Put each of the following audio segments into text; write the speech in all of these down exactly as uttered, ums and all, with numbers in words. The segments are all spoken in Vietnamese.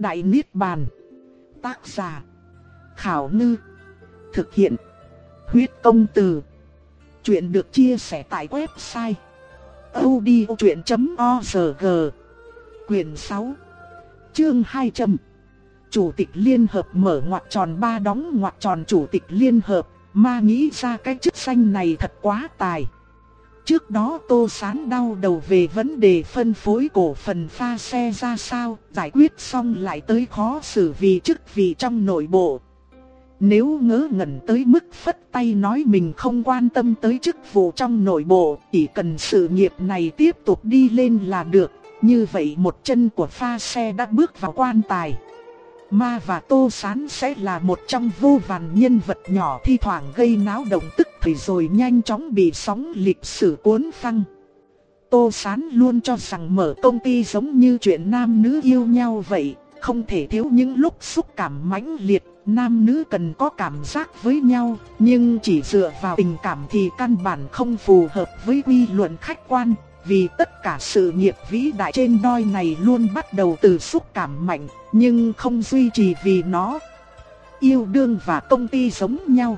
Đại Niết Bàn. Tác giả Khảo Ngư. Thực hiện Huyết Công Từ. Chuyện được chia sẻ tại website audiochuyện chấm org. Quyền sáu, chương hai trăm. Chủ tịch Liên Hợp mở ngoặc tròn ba đóng ngoặc tròn Chủ tịch Liên Hợp. Ma nghĩ ra cái chức danh này thật quá tài. Trước đó Tô Sán đau đầu về vấn đề phân phối cổ phần pha xe ra sao, giải quyết xong lại tới khó xử vì chức vị trong nội bộ. Nếu ngớ ngẩn tới mức phất tay nói mình không quan tâm tới chức vụ trong nội bộ, chỉ cần sự nghiệp này tiếp tục đi lên là được, như vậy một chân của pha xe đã bước vào quan tài. Ma và Tô Sán sẽ là một trong vô vàn nhân vật nhỏ thi thoảng gây náo động tức thì rồi nhanh chóng bị sóng lịch sử cuốn phăng. Tô Sán luôn cho rằng mở công ty giống như chuyện nam nữ yêu nhau vậy, không thể thiếu những lúc xúc cảm mãnh liệt, nam nữ cần có cảm giác với nhau, nhưng chỉ dựa vào tình cảm thì căn bản không phù hợp với quy luận khách quan. Vì tất cả sự nghiệp vĩ đại trên đôi này luôn bắt đầu từ xúc cảm mạnh, nhưng không duy trì vì nó. Yêu đương và công ty giống nhau,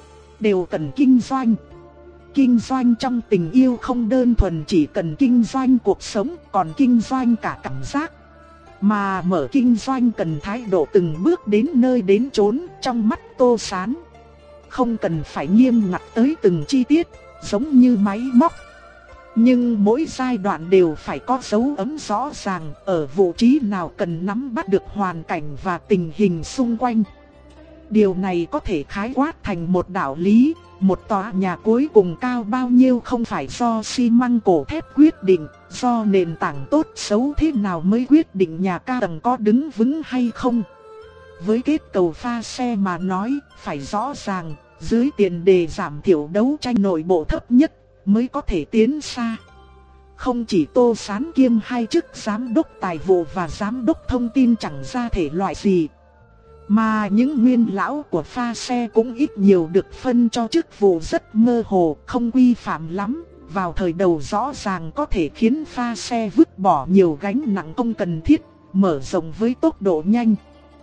đều cần kinh doanh. Kinh doanh trong tình yêu không đơn thuần chỉ cần kinh doanh cuộc sống, còn kinh doanh cả cảm giác. Mà mở kinh doanh cần thái độ từng bước đến nơi đến chốn. Trong mắt Tô Sán, không cần phải nghiêm ngặt tới từng chi tiết, giống như máy móc. Nhưng mỗi giai đoạn đều phải có dấu ấn rõ ràng, ở vị trí nào cần nắm bắt được hoàn cảnh và tình hình xung quanh. Điều này có thể khái quát thành một đạo lý, một tòa nhà cuối cùng cao bao nhiêu không phải do xi măng cổ thép quyết định, do nền tảng tốt xấu thế nào mới quyết định nhà cao tầng có đứng vững hay không. Với kết cầu pha xe mà nói, phải rõ ràng, dưới tiền đề giảm thiểu đấu tranh nội bộ thấp nhất mới có thể tiến xa. Không chỉ Tô Sán kiêm hai chức giám đốc tài vụ và giám đốc thông tin chẳng ra thể loại gì, mà những nguyên lão của pha xe cũng ít nhiều được phân cho chức vụ rất mơ hồ, không quy phạm lắm. Vào thời đầu rõ ràng có thể khiến pha xe vứt bỏ nhiều gánh nặng không cần thiết, mở rộng với tốc độ nhanh.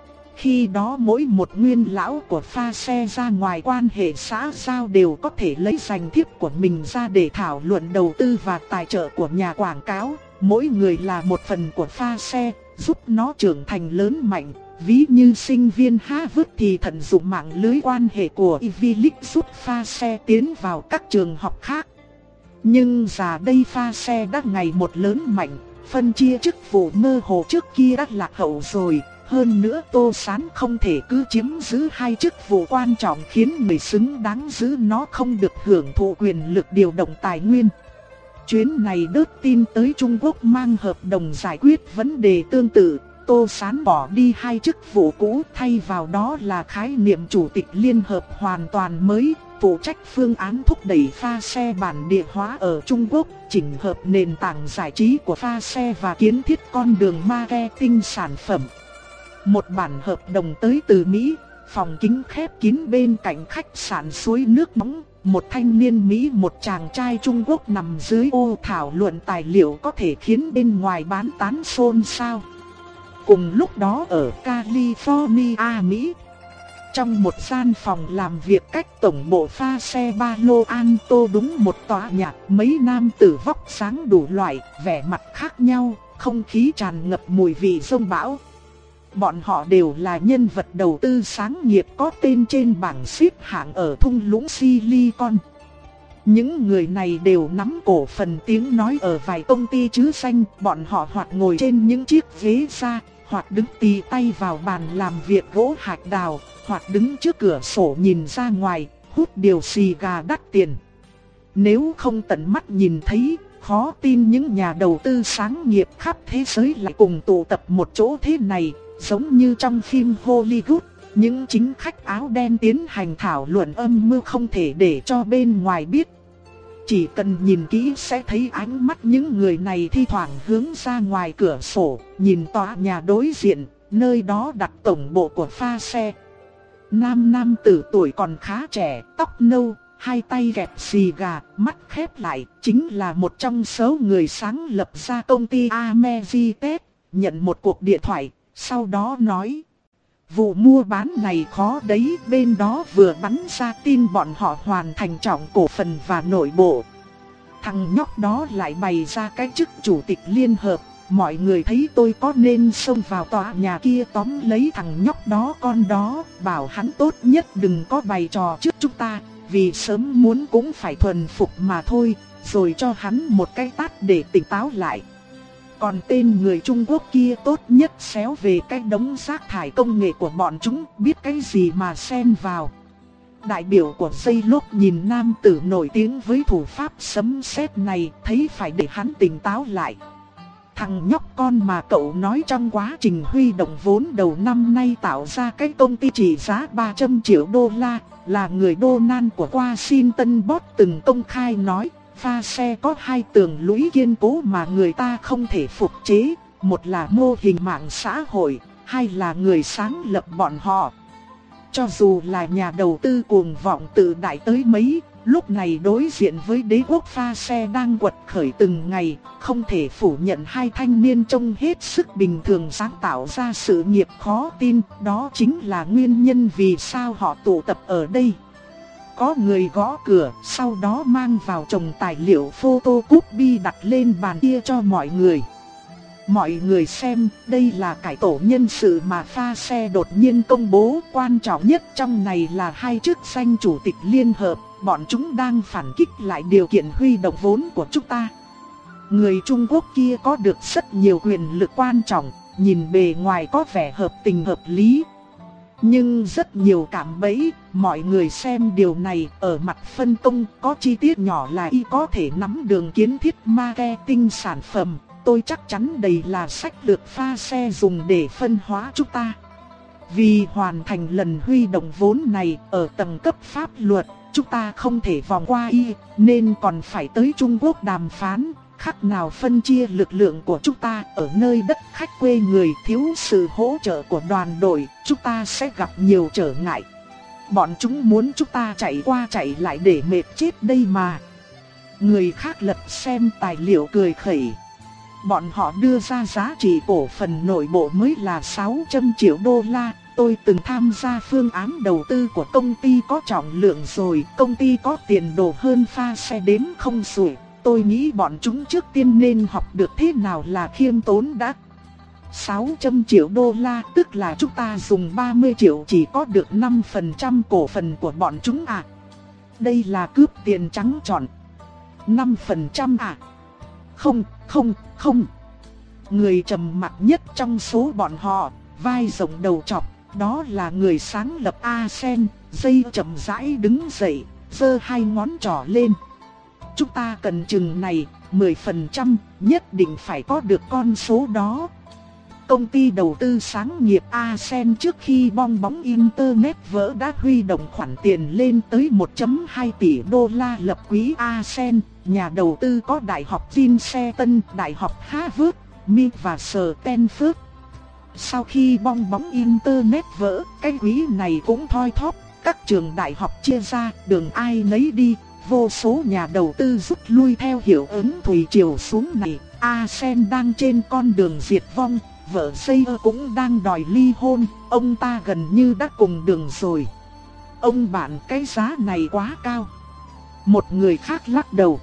Khi đó mỗi một nguyên lão của pha xe ra ngoài quan hệ xã giao đều có thể lấy danh thiếp của mình ra để thảo luận đầu tư và tài trợ của nhà quảng cáo. Mỗi người là một phần của pha xe, giúp nó trưởng thành lớn mạnh. Ví như sinh viên Harvard thì tận dụng mạng lưới quan hệ của Ivy League giúp pha xe tiến vào các trường học khác. Nhưng giờ đây pha xe đã ngày một lớn mạnh, phân chia chức vụ mơ hồ trước kia đã lạc hậu rồi. Hơn nữa Tô Sán không thể cứ chiếm giữ hai chức vụ quan trọng khiến người xứng đáng giữ nó không được hưởng thụ quyền lực điều động tài nguyên. Chuyến này đớt tin tới Trung Quốc mang hợp đồng giải quyết vấn đề tương tự. Tô Sán bỏ đi hai chức vụ cũ, thay vào đó là khái niệm Chủ tịch Liên Hợp hoàn toàn mới, phụ trách phương án thúc đẩy pha xe bản địa hóa ở Trung Quốc, chỉnh hợp nền tảng giải trí của pha xe và kiến thiết con đường marketing sản phẩm. Một bản hợp đồng tới từ Mỹ, phòng kính khép kín bên cạnh khách sạn suối nước nóng. Một thanh niên Mỹ, một chàng trai Trung Quốc nằm dưới ô thảo luận tài liệu có thể khiến bên ngoài bán tán xôn xao. Cùng lúc đó ở California, Mỹ, trong một gian phòng làm việc cách tổng bộ pha xe Palo Alto đúng một tòa nhà, mấy nam tử vóc dáng đủ loại, vẻ mặt khác nhau, không khí tràn ngập mùi vị giông bão. Bọn họ đều là nhân vật đầu tư sáng nghiệp có tên trên bảng xếp hạng ở thung lũng Silicon. Những người này đều nắm cổ phần tiếng nói ở vài công ty chứ danh, bọn họ hoặc ngồi trên những chiếc ghế da, hoặc đứng tì tay vào bàn làm việc gỗ hạch đào, hoặc đứng trước cửa sổ nhìn ra ngoài, hút điều xì gà đắt tiền. Nếu không tận mắt nhìn thấy, khó tin những nhà đầu tư sáng nghiệp khắp thế giới lại cùng tụ tập một chỗ thế này. Giống như trong phim Hollywood, những chính khách áo đen tiến hành thảo luận âm mưu không thể để cho bên ngoài biết. Chỉ cần nhìn kỹ sẽ thấy ánh mắt những người này thi thoảng hướng ra ngoài cửa sổ, nhìn tòa nhà đối diện, nơi đó đặt tổng bộ của pha xe. Nam nam tử tuổi còn khá trẻ, tóc nâu, hai tay kẹp xì gà, mắt khép lại, chính là một trong số người sáng lập ra công ty Ameritech. Nhận một cuộc điện thoại, Sau đó nói, vụ mua bán này khó đấy, bên đó vừa bắn ra tin bọn họ hoàn thành trọng cổ phần và nội bộ. Thằng nhóc đó lại bày ra cái chức chủ tịch liên hợp, mọi người thấy tôi có nên xông vào tòa nhà kia tóm lấy thằng nhóc đó con đó, bảo hắn tốt nhất đừng có bày trò trước chúng ta, vì sớm muốn cũng phải thuần phục mà thôi, rồi cho hắn một cái tát để tỉnh táo lại. Còn tên người Trung Quốc kia tốt nhất xéo về cái đống rác thải công nghệ của bọn chúng, biết cái gì mà xen vào. Đại biểu của dây lốt nhìn nam tử nổi tiếng với thủ pháp sấm sét này, thấy phải để hắn tỉnh táo lại. Thằng nhóc con mà cậu nói trong quá trình huy động vốn đầu năm nay tạo ra cái công ty trị giá ba trăm triệu đô la, là người đô nan của Washington Post từng công khai nói, pha xe có hai tường lũy kiên cố mà người ta không thể phục chế, một là mô hình mạng xã hội, hai là người sáng lập bọn họ. Cho dù là nhà đầu tư cuồng vọng tự đại tới mấy, lúc này đối diện với đế quốc pha xe đang quật khởi từng ngày, không thể phủ nhận hai thanh niên trông hết sức bình thường sáng tạo ra sự nghiệp khó tin, đó chính là nguyên nhân vì sao họ tụ tập ở đây. Có người gõ cửa, sau đó mang vào chồng tài liệu photocopy đặt lên bàn kia cho mọi người. Mọi người xem, đây là cải tổ nhân sự mà pha xe đột nhiên công bố, quan trọng nhất trong này là hai chức danh chủ tịch liên hợp, bọn chúng đang phản kích lại điều kiện huy động vốn của chúng ta. Người Trung Quốc kia có được rất nhiều quyền lực quan trọng, nhìn bề ngoài có vẻ hợp tình hợp lý. Nhưng rất nhiều cạm bẫy, mọi người xem điều này ở mặt phân công, có chi tiết nhỏ là y có thể nắm đường kiến thiết marketing sản phẩm. Tôi chắc chắn đây là sách lược pha xe dùng để phân hóa chúng ta. Vì hoàn thành lần huy động vốn này ở tầng cấp pháp luật, chúng ta không thể vòng qua y, nên còn phải tới Trung Quốc đàm phán. Khác nào phân chia lực lượng của chúng ta ở nơi đất khách quê người, thiếu sự hỗ trợ của đoàn đội, chúng ta sẽ gặp nhiều trở ngại. Bọn chúng muốn chúng ta chạy qua chạy lại để mệt chết đây mà. Người khác lật xem tài liệu cười khẩy. Bọn họ đưa ra giá trị cổ phần nội bộ mới là sáu trăm triệu đô la. Tôi từng tham gia phương án đầu tư của công ty có trọng lượng rồi. Công ty có tiền đồ hơn pha xe đếm không xuể. Tôi nghĩ bọn chúng trước tiên nên học được thế nào là khiêm tốn đã. sáu trăm triệu đô la tức là chúng ta dùng ba mươi triệu chỉ có được năm phần trăm cổ phần của bọn chúng à. Đây là cướp tiền trắng trọn. năm phần trăm à. Không, không, không. Người trầm mặc nhất trong số bọn họ, vai rộng đầu trọc, đó là người sáng lập Asen. Dây chậm rãi đứng dậy, giơ hai ngón trỏ lên. Chúng ta cần chừng này, mười phần trăm, nhất định phải có được con số đó. Công ty đầu tư sáng nghiệp Asen trước khi bong bóng Internet vỡ đã huy động khoản tiền lên tới một phẩy hai tỷ đô la lập quỹ Asen. Nhà đầu tư có Đại học Vincenton, Đại học Harvard, Mi và Stanford. Sau khi bong bóng Internet vỡ, cái quỹ này cũng thoi thóp. Các trường đại học chia ra, đường ai nấy đi. Vô số nhà đầu tư rút lui theo hiệu ứng thủy triều xuống này. Asen đang trên con đường diệt vong. Vợ Sayer cũng đang đòi ly hôn. Ông ta gần như đã cùng đường rồi. Ông bạn, cái giá này quá cao. Một người khác lắc đầu.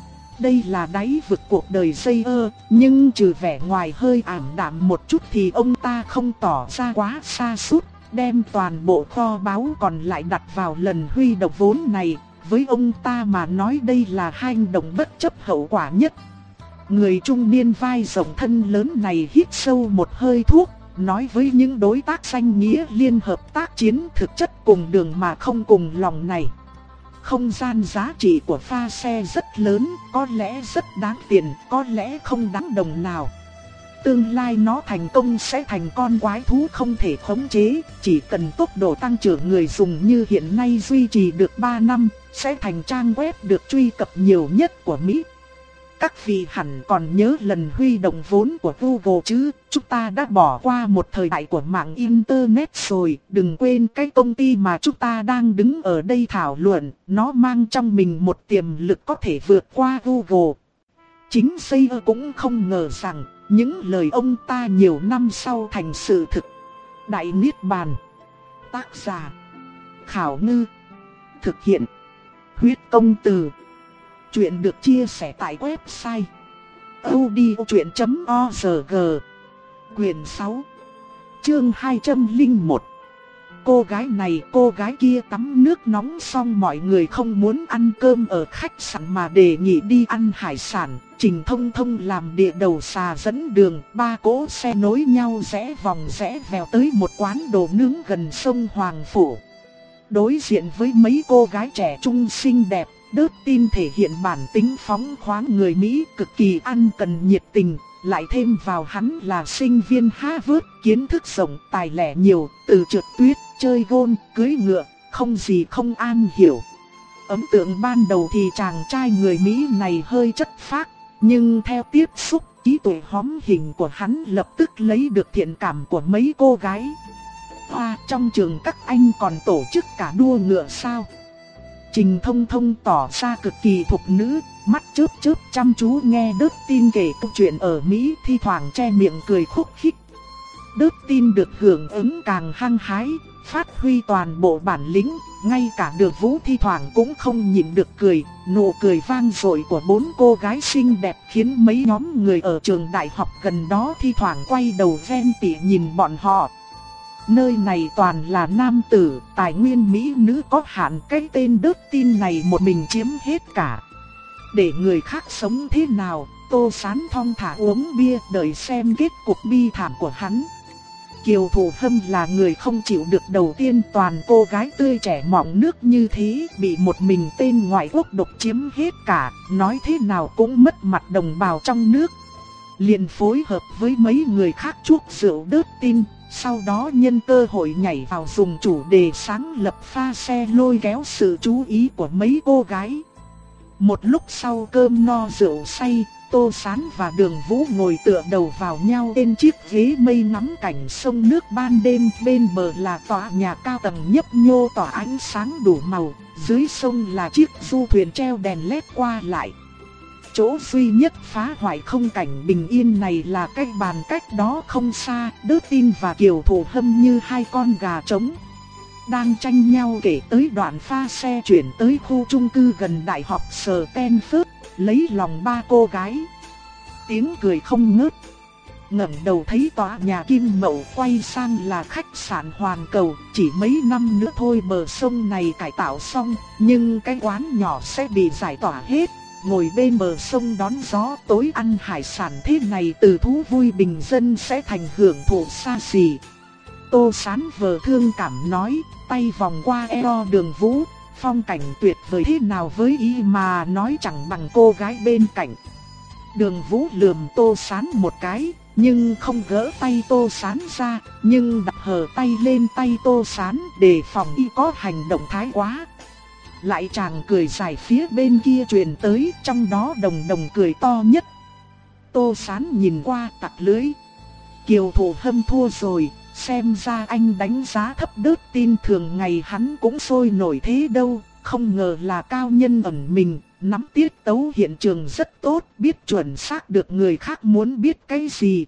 Đây là đáy vực cuộc đời Sayer, nhưng trừ vẻ ngoài hơi ảm đạm một chút thì ông ta không tỏ ra quá sa sút, đem toàn bộ kho báu còn lại đặt vào lần huy động vốn này. Với ông ta mà nói đây là hành động bất chấp hậu quả nhất. Người trung niên vai rộng thân lớn này hít sâu một hơi thuốc, nói với những đối tác danh nghĩa liên hợp tác chiến thực chất cùng đường mà không cùng lòng này. Không gian giá trị của pha xe rất lớn, có lẽ rất đáng tiền, có lẽ không đáng đồng nào. Tương lai nó thành công sẽ thành con quái thú không thể khống chế, chỉ cần tốc độ tăng trưởng người dùng như hiện nay duy trì được ba năm, sẽ thành trang web được truy cập nhiều nhất của Mỹ. Các vị hẳn còn nhớ lần huy động vốn của Google chứ, chúng ta đã bỏ qua một thời đại của mạng Internet rồi, đừng quên cái công ty mà chúng ta đang đứng ở đây thảo luận, nó mang trong mình một tiềm lực có thể vượt qua Google. Chính Sayer cũng không ngờ rằng, những lời ông ta nhiều năm sau thành sự thực. Đại Niết Bàn. Tác giả Khảo Ngư. Thực hiện Huyết Công Từ. Chuyện được chia sẻ tại website audiochuyện chấm org. Quyền sáu, chương hai trăm lẻ một. Cô gái này cô gái kia tắm nước nóng xong mọi người không muốn ăn cơm ở khách sạn mà đề nghị đi ăn hải sản. Trình Thông Thông làm địa đầu xà dẫn đường, ba cỗ xe nối nhau rẽ vòng rẽ vèo tới một quán đồ nướng gần sông Hoàng Phủ. Đối diện với mấy cô gái trẻ trung xinh đẹp, Dustin thể hiện bản tính phóng khoáng người Mỹ cực kỳ ăn cần nhiệt tình. Lại thêm vào hắn là sinh viên Harvard, kiến thức rộng, tài lẻ nhiều, từ trượt tuyết, chơi golf, cưỡi ngựa, không gì không am hiểu. Ấn tượng ban đầu thì chàng trai người Mỹ này hơi chất phác, nhưng theo tiếp xúc, trí tuệ hóm hình của hắn lập tức lấy được thiện cảm của mấy cô gái. Hoa, trong trường các anh còn tổ chức cả đua ngựa sao? Trình Thông Thông tỏ ra cực kỳ thục nữ, mắt chớp chớp chăm chú nghe Dustin kể câu chuyện ở Mỹ, thi thoảng che miệng cười khúc khích. Dustin được hưởng ứng càng hăng hái, phát huy toàn bộ bản lĩnh, ngay cả Đường Vũ thi thoảng cũng không nhịn được cười. Nụ cười vang dội của bốn cô gái xinh đẹp khiến mấy nhóm người ở trường đại học gần đó thi thoảng quay đầu ghen tị nhìn bọn họ. Nơi này toàn là nam tử, tài nguyên mỹ nữ có hạn, cái tên Dustin này một mình chiếm hết cả. Để người khác sống thế nào, Tô Sán thong thả uống bia đợi xem kết cục bi thảm của hắn. Kiều Thủ Hâm là người không chịu được đầu tiên, toàn cô gái tươi trẻ mọng nước như thế, bị một mình tên ngoại quốc độc chiếm hết cả, nói thế nào cũng mất mặt đồng bào trong nước. Liền phối hợp với mấy người khác chuốc rượu Dustin, sau đó nhân cơ hội nhảy vào dùng chủ đề sáng lập pha xe lôi kéo sự chú ý của mấy cô gái. Một lúc sau cơm no rượu say, Tô Sán và Đường Vũ ngồi tựa đầu vào nhau trên chiếc ghế mây ngắm cảnh sông nước ban đêm. Bên bờ là tòa nhà cao tầng nhấp nhô tỏa ánh sáng đủ màu, dưới sông là chiếc du thuyền treo đèn led qua lại. Chỗ duy nhất phá hoại không cảnh bình yên này là cái bàn cách đó không xa, Dustin và Kiều Thủ Hâm như hai con gà trống đang tranh nhau kể tới đoạn pha xe chuyển tới khu chung cư gần đại học Stanford, lấy lòng ba cô gái. Tiếng cười không ngớt. Ngẩng đầu thấy tòa nhà kim mậu quay sang là khách sạn Hoàn Cầu, chỉ mấy năm nữa thôi bờ sông này cải tạo xong, nhưng cái quán nhỏ sẽ bị giải tỏa hết. Ngồi bên bờ sông đón gió tối ăn hải sản thế này từ thú vui bình dân sẽ thành hưởng thụ xa xỉ. Tô Sán vờ thương cảm nói, tay vòng qua eo Đường Vũ, phong cảnh tuyệt vời thế nào với ý mà nói chẳng bằng cô gái bên cạnh. Đường Vũ lườm Tô Sán một cái, nhưng không gỡ tay Tô Sán ra, nhưng đặt hờ tay lên tay Tô Sán để phòng y có hành động thái quá. Lại chàng cười dài phía bên kia truyền tới, trong đó Đồng Đồng cười to nhất. Tô Sán nhìn qua tặc lưỡi. Kiều Thủ Hâm thua rồi, xem ra anh đánh giá thấp Dustin, thường ngày hắn cũng sôi nổi thế đâu, không ngờ là cao nhân ẩn mình, nắm tiết tấu hiện trường rất tốt, biết chuẩn xác được người khác muốn biết cái gì.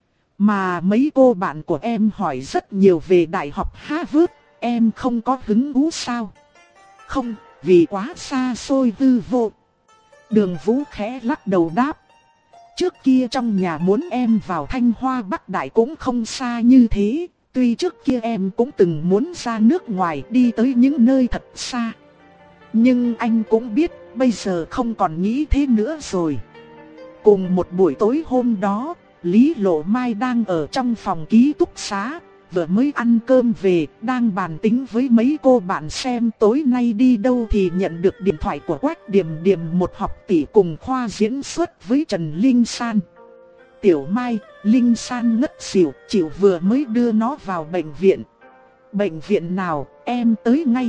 Mà mấy cô bạn của em hỏi rất nhiều về đại học Harvard, em không có hứng thú sao? Không, vì quá xa xôi hư vô. Đường Vũ khẽ lắc đầu đáp. Trước kia trong nhà muốn em vào Thanh Hoa Bắc Đại cũng không xa như thế. Tuy trước kia em cũng từng muốn ra nước ngoài đi tới những nơi thật xa. Nhưng anh cũng biết bây giờ không còn nghĩ thế nữa rồi. Cùng một buổi tối hôm đó, Lý Lộ Mai đang ở trong phòng ký túc xá. Vừa mới ăn cơm về, đang bàn tính với mấy cô bạn xem tối nay đi đâu thì nhận được điện thoại của Quách Điềm Điềm, một học tỷ cùng khoa diễn xuất với Trần Linh San. Tiểu Mai, Linh San ngất xỉu, chịu vừa mới đưa nó vào bệnh viện. Bệnh viện nào, em tới ngay.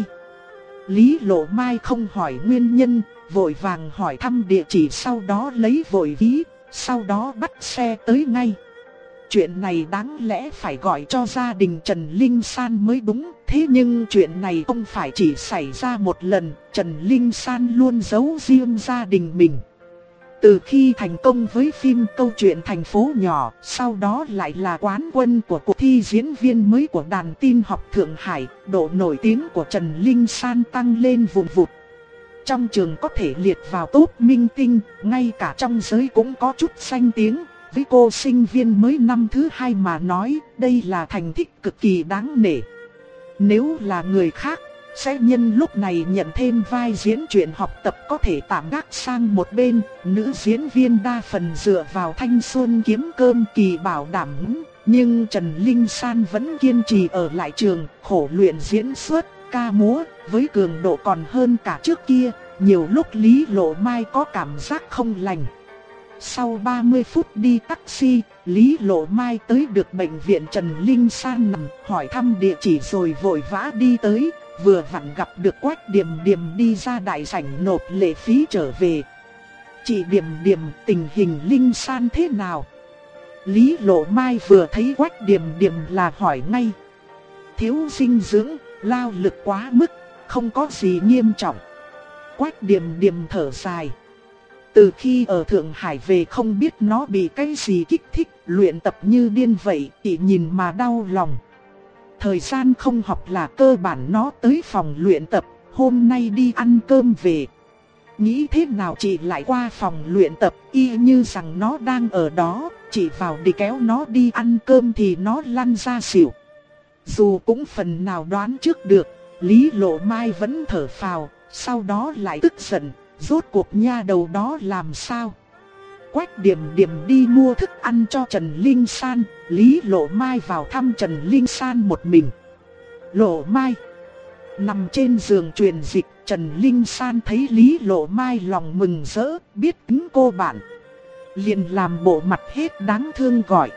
Lý Lộ Mai không hỏi nguyên nhân, vội vàng hỏi thăm địa chỉ, sau đó lấy vội ví, sau đó bắt xe tới ngay. Chuyện này đáng lẽ phải gọi cho gia đình Trần Linh San mới đúng, thế nhưng chuyện này không phải chỉ xảy ra một lần, Trần Linh San luôn giấu riêng gia đình mình. Từ khi thành công với phim Câu chuyện thành phố nhỏ, sau đó lại là quán quân của cuộc thi diễn viên mới của đàn tin học Thượng Hải, độ nổi tiếng của Trần Linh San tăng lên vùn vụt. Trong trường có thể liệt vào top minh tinh, ngay cả trong giới cũng có chút danh tiếng. Với cô sinh viên mới năm thứ hai mà nói, đây là thành tích cực kỳ đáng nể. Nếu là người khác, sẽ nhân lúc này nhận thêm vai diễn chuyện học tập có thể tạm gác sang một bên. Nữ diễn viên đa phần dựa vào thanh xuân kiếm cơm kỳ bảo đảm. Nhưng Trần Linh San vẫn kiên trì ở lại trường, khổ luyện diễn xuất, ca múa, với cường độ còn hơn cả trước kia. Nhiều lúc Lý Lộ Mai có cảm giác không lành. Sau ba mươi phút đi taxi, Lý Lộ Mai tới được bệnh viện Trần Linh San nằm, hỏi thăm địa chỉ rồi vội vã đi tới. Vừa vặn gặp được Quách Điềm Điềm đi ra đại sảnh nộp lệ phí trở về. Chị Điềm Điềm, tình hình Linh San thế nào? Lý Lộ Mai vừa thấy Quách Điềm Điềm là hỏi ngay. Thiếu dinh dưỡng, lao lực quá mức, không có gì nghiêm trọng. Quách Điềm Điềm thở dài. Từ khi ở Thượng Hải về không biết nó bị cái gì kích thích, luyện tập như điên vậy, chị nhìn mà đau lòng. Thời gian không học là cơ bản nó tới phòng luyện tập, hôm nay đi ăn cơm về. Nghĩ thế nào chị lại qua phòng luyện tập, y như rằng nó đang ở đó, chị vào đi kéo nó đi ăn cơm thì nó lăn ra xỉu. Dù cũng phần nào đoán trước được, Lý Lộ Mai vẫn thở phào, sau đó lại tức giận, rốt cuộc nha đầu đó làm sao? Quách Điềm Điềm đi mua thức ăn cho Trần Linh San, Lý Lộ Mai vào thăm Trần Linh San một mình. Lộ Mai nằm trên giường truyền dịch, Trần Linh San thấy Lý Lộ Mai lòng mừng rỡ, biết tính cô bạn. Liền làm bộ mặt hết đáng thương gọi.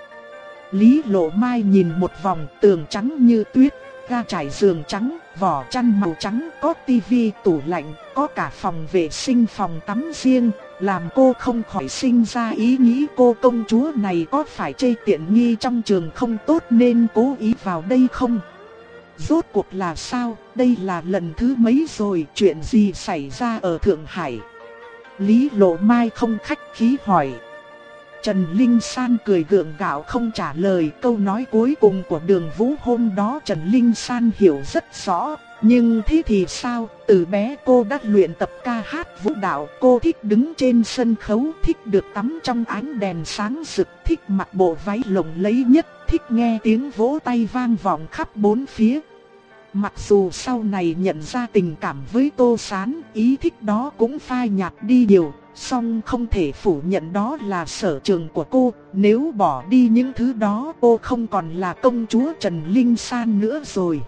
Lý Lộ Mai nhìn một vòng, tường trắng như tuyết, ga trải giường trắng, vỏ chăn màu trắng, có tivi, tủ lạnh, có cả phòng vệ sinh, phòng tắm riêng, làm cô không khỏi sinh ra ý nghĩ cô công chúa này có phải chê tiện nghi trong trường không tốt nên cố ý vào đây không? Rốt cuộc là sao, đây là lần thứ mấy rồi, chuyện gì xảy ra ở Thượng Hải? Lý Lộ Mai không khách khí hỏi. Trần Linh San cười gượng gạo không trả lời. Câu nói cuối cùng của Đường Vũ hôm đó Trần Linh San hiểu rất rõ. Nhưng thế thì sao, từ bé cô đã luyện tập ca hát vũ đạo. Cô thích đứng trên sân khấu, thích được tắm trong ánh đèn sáng rực, thích mặc bộ váy lộng lẫy nhất, thích nghe tiếng vỗ tay vang vọng khắp bốn phía. Mặc dù sau này nhận ra tình cảm với Tô Sán, ý thích đó cũng phai nhạt đi nhiều. Song không thể phủ nhận đó là sở trường của cô. Nếu bỏ đi những thứ đó, cô không còn là công chúa Trần Linh San nữa rồi.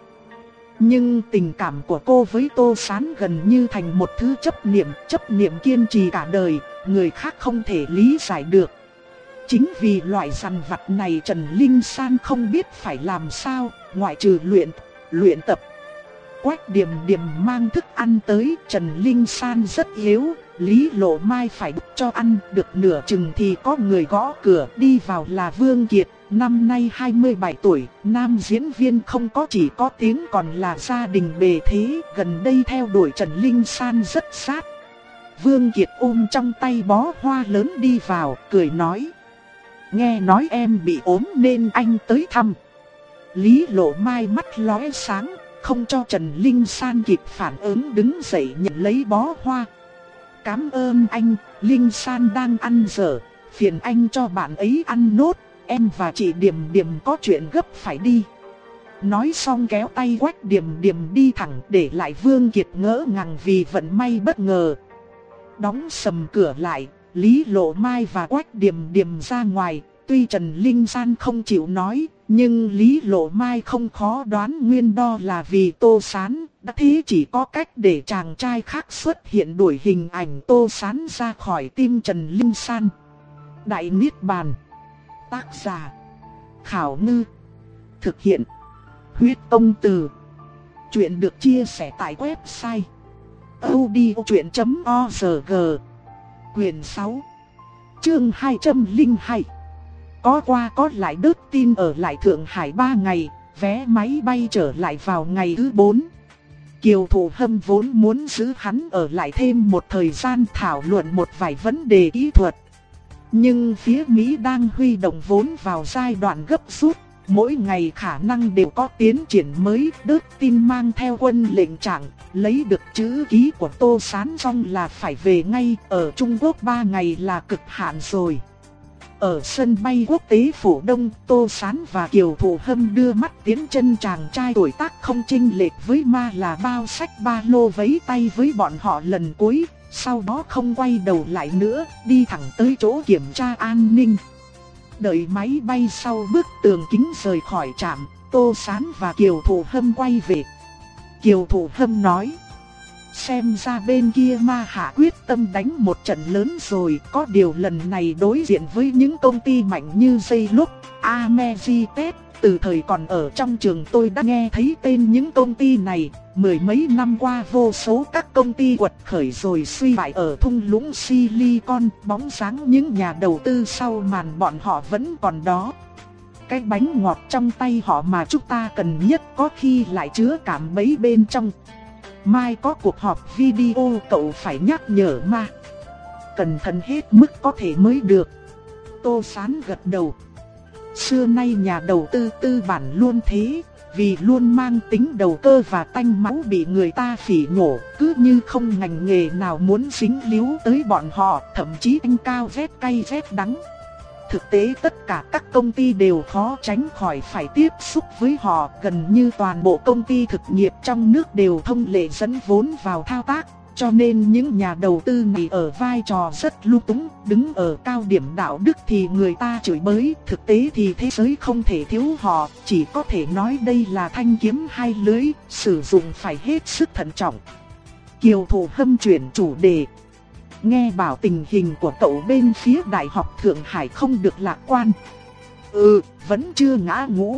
Nhưng tình cảm của cô với Tô Sán gần như thành một thứ chấp niệm, chấp niệm kiên trì cả đời, người khác không thể lý giải được. Chính vì loại rằn vặt này Trần Linh San không biết phải làm sao, ngoại trừ luyện, luyện tập. Quách Điềm Điềm mang thức ăn tới, Trần Linh San rất yếu, Lý Lộ Mai phải đút cho ăn, được nửa chừng thì có người gõ cửa, đi vào là Vương Kiệt, năm nay hai mươi bảy tuổi, nam diễn viên không có chỉ có tiếng còn là gia đình bề thế, gần đây theo đuổi Trần Linh San rất sát. Vương Kiệt ôm trong tay bó hoa lớn đi vào, cười nói: nghe nói em bị ốm nên anh tới thăm. Lý Lộ Mai mắt lóe sáng, không cho Trần Linh San kịp phản ứng đứng dậy nhận lấy bó hoa. Cảm ơn anh, Linh San đang ăn dở, phiền anh cho bạn ấy ăn nốt, em và chị Điềm Điềm có chuyện gấp phải đi. Nói xong kéo tay Quách Điềm Điềm đi thẳng, để lại Vương Kiệt ngỡ ngàng vì vận may bất ngờ. Đóng sầm cửa lại, Lý Lộ Mai và Quách Điềm Điềm ra ngoài. Tuy Trần Linh San không chịu nói, nhưng Lý Lộ Mai không khó đoán nguyên do là vì Tô Sán. Đã thế chỉ có cách để chàng trai khác xuất hiện đuổi hình ảnh Tô Sán ra khỏi tim Trần Linh San. Đại Niết Bàn. Tác giả: Khảo Ngư. Thực hiện: Huyết Công Từ. Chuyện được chia sẻ tại website audiochuyện chấm org. Quyền sáu, chương hai trăm lẻ hai. Có qua có lại đớt tin ở lại Thượng Hải ba ngày, vé máy bay trở lại vào ngày thứ bốn. Kiều Thụ Hâm vốn muốn giữ hắn ở lại thêm một thời gian thảo luận một vài vấn đề kỹ thuật. Nhưng phía Mỹ đang huy động vốn vào giai đoạn gấp rút, mỗi ngày khả năng đều có tiến triển mới. Đớt tin mang theo quân lệnh trạng, lấy được chữ ký của Tô Sán xong là phải về ngay, ở Trung Quốc ba ngày là cực hạn rồi. Ở sân bay quốc tế Phủ Đông, Tô Sán và Kiều Thụ Hâm đưa mắt tiến chân chàng trai tuổi tác không chênh lệch với ma là bao sách ba lô vẫy tay với bọn họ lần cuối, sau đó không quay đầu lại nữa, đi thẳng tới chỗ kiểm tra an ninh. Đợi máy bay sau bức tường kính rời khỏi trạm, Tô Sán và Kiều Thụ Hâm quay về. Kiều Thụ Hâm nói: xem ra bên kia ma hạ quyết tâm đánh một trận lớn rồi, có điều lần này đối diện với những công ty mạnh như Zillow, Ameritech. Từ thời còn ở trong trường tôi đã nghe thấy tên những công ty này, mười mấy năm qua vô số các công ty quật khởi rồi suy bại ở thung lũng Silicon, bóng dáng những nhà đầu tư sau màn bọn họ vẫn còn đó. Cái bánh ngọt trong tay họ mà chúng ta cần nhất có khi lại chứa cảm bẫy bên trong. Mai có cuộc họp video cậu phải nhắc nhở ma. Cẩn thận hết mức có thể mới được. Tô Sán gật đầu. Xưa nay nhà đầu tư tư bản luôn thế, vì luôn mang tính đầu cơ và tanh máu bị người ta phỉ nhổ, cứ như không ngành nghề nào muốn dính líu tới bọn họ, thậm chí anh cao rét cay rét đắng. Thực tế tất cả các công ty đều khó tránh khỏi phải tiếp xúc với họ, gần như toàn bộ công ty thực nghiệp trong nước đều thông lệ dẫn vốn vào thao tác. Cho nên những nhà đầu tư này ở vai trò rất lung túng, đứng ở cao điểm đạo đức thì người ta chửi bới, thực tế thì thế giới không thể thiếu họ, chỉ có thể nói đây là thanh kiếm hai lưỡi, sử dụng phải hết sức thận trọng. Kiều Thụ Hâm chuyển chủ đề. Nghe bảo tình hình của cậu bên phía Đại học Thượng Hải không được lạc quan. Ừ, vẫn chưa ngã ngũ.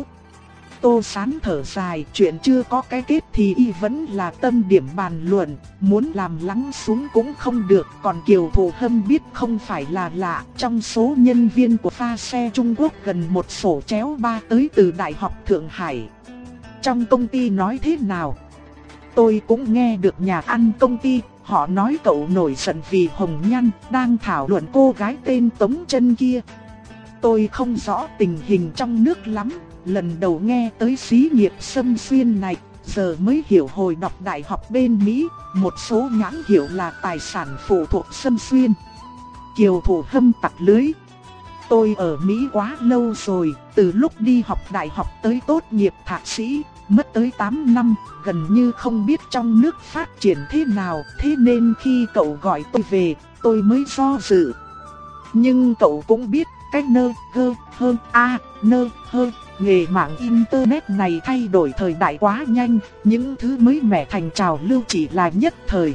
Tô Sán thở dài, chuyện chưa có cái kết thì y vẫn là tâm điểm bàn luận, muốn làm lắng xuống cũng không được. Còn Kiều Thụ Hâm biết không phải là lạ, trong số nhân viên của pha xe Trung Quốc gần một sổ chéo ba tới từ Đại học Thượng Hải. Trong công ty nói thế nào? Tôi cũng nghe được nhà ăn công ty, họ nói cậu nổi giận vì Hồng Nhan đang thảo luận cô gái tên Tống Chân kia. Tôi không rõ tình hình trong nước lắm. Lần đầu nghe tới xí nghiệp Sâm Xuyên này, giờ mới hiểu hồi đọc đại học bên Mỹ, một số nhãn hiệu là tài sản phụ thuộc Sâm Xuyên. Kiều Thụ Hâm tặc lưới. Tôi ở Mỹ quá lâu rồi, từ lúc đi học đại học tới tốt nghiệp thạc sĩ, mất tới tám năm, gần như không biết trong nước phát triển thế nào, thế nên khi cậu gọi tôi về, tôi mới do dự. Nhưng cậu cũng biết, cái nơ, gơ, hơn, a, nơ, hơn. Nghề mạng internet này thay đổi thời đại quá nhanh, những thứ mới mẻ thành trào lưu chỉ là nhất thời.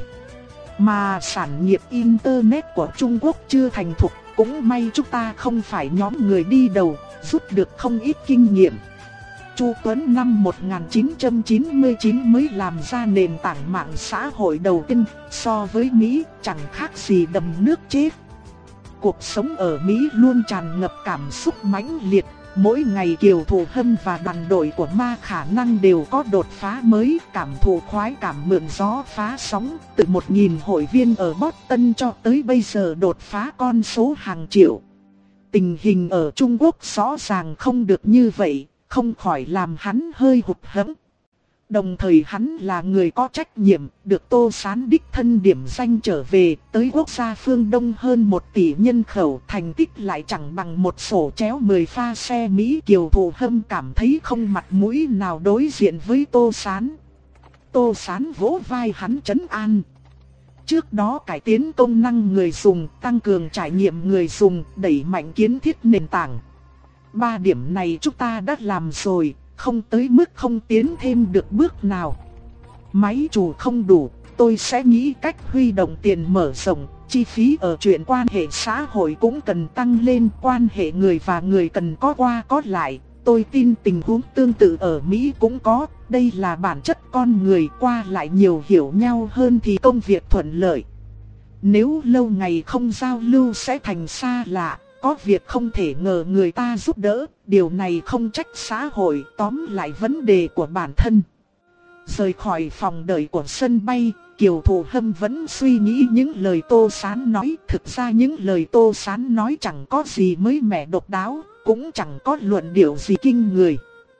Mà sản nghiệp internet của Trung Quốc chưa thành thục, cũng may chúng ta không phải nhóm người đi đầu, rút được không ít kinh nghiệm. Chu Tuấn năm một nghìn chín trăm chín mươi chín mới làm ra nền tảng mạng xã hội đầu tiên, so với Mỹ chẳng khác gì đầm nước chết. Cuộc sống ở Mỹ luôn tràn ngập cảm xúc mãnh liệt. Mỗi ngày Kiều Thụ Hâm và đoàn đội của ma khả năng đều có đột phá mới, cảm thụ khoái cảm mượn gió phá sóng, từ một nghìn hội viên ở Boston cho tới bây giờ đột phá con số hàng triệu. Tình hình ở Trung Quốc rõ ràng không được như vậy, không khỏi làm hắn hơi hụt hẫng. Đồng thời hắn là người có trách nhiệm, được Tô Sán đích thân điểm danh trở về, tới quốc gia phương Đông hơn một tỷ nhân khẩu, thành tích lại chẳng bằng một sổ chéo mười pha xe Mỹ. Kiều Thụ Hâm cảm thấy không mặt mũi nào đối diện với Tô Sán. Tô Sán vỗ vai hắn trấn an. Trước đó cải tiến công năng người dùng, tăng cường trải nghiệm người dùng, đẩy mạnh kiến thiết nền tảng. Ba điểm này chúng ta đã làm rồi, không tới mức không tiến thêm được bước nào. Máy chủ không đủ, tôi sẽ nghĩ cách huy động tiền mở rộng, chi phí ở chuyện quan hệ xã hội cũng cần tăng lên, quan hệ người và người cần có qua có lại. Tôi tin tình huống tương tự ở Mỹ cũng có, đây là bản chất con người, qua lại nhiều hiểu nhau hơn thì công việc thuận lợi. Nếu lâu ngày không giao lưu sẽ thành xa lạ. Có việc không thể ngờ người ta giúp đỡ, điều này không trách xã hội, tóm lại vấn đề của bản thân. Rời khỏi phòng đợi của sân bay, Kiều Thụ Hâm vẫn suy nghĩ những lời Tô Sán nói. Thực ra những lời Tô Sán nói chẳng có gì mới mẻ độc đáo, cũng chẳng có luận điệu gì kinh người.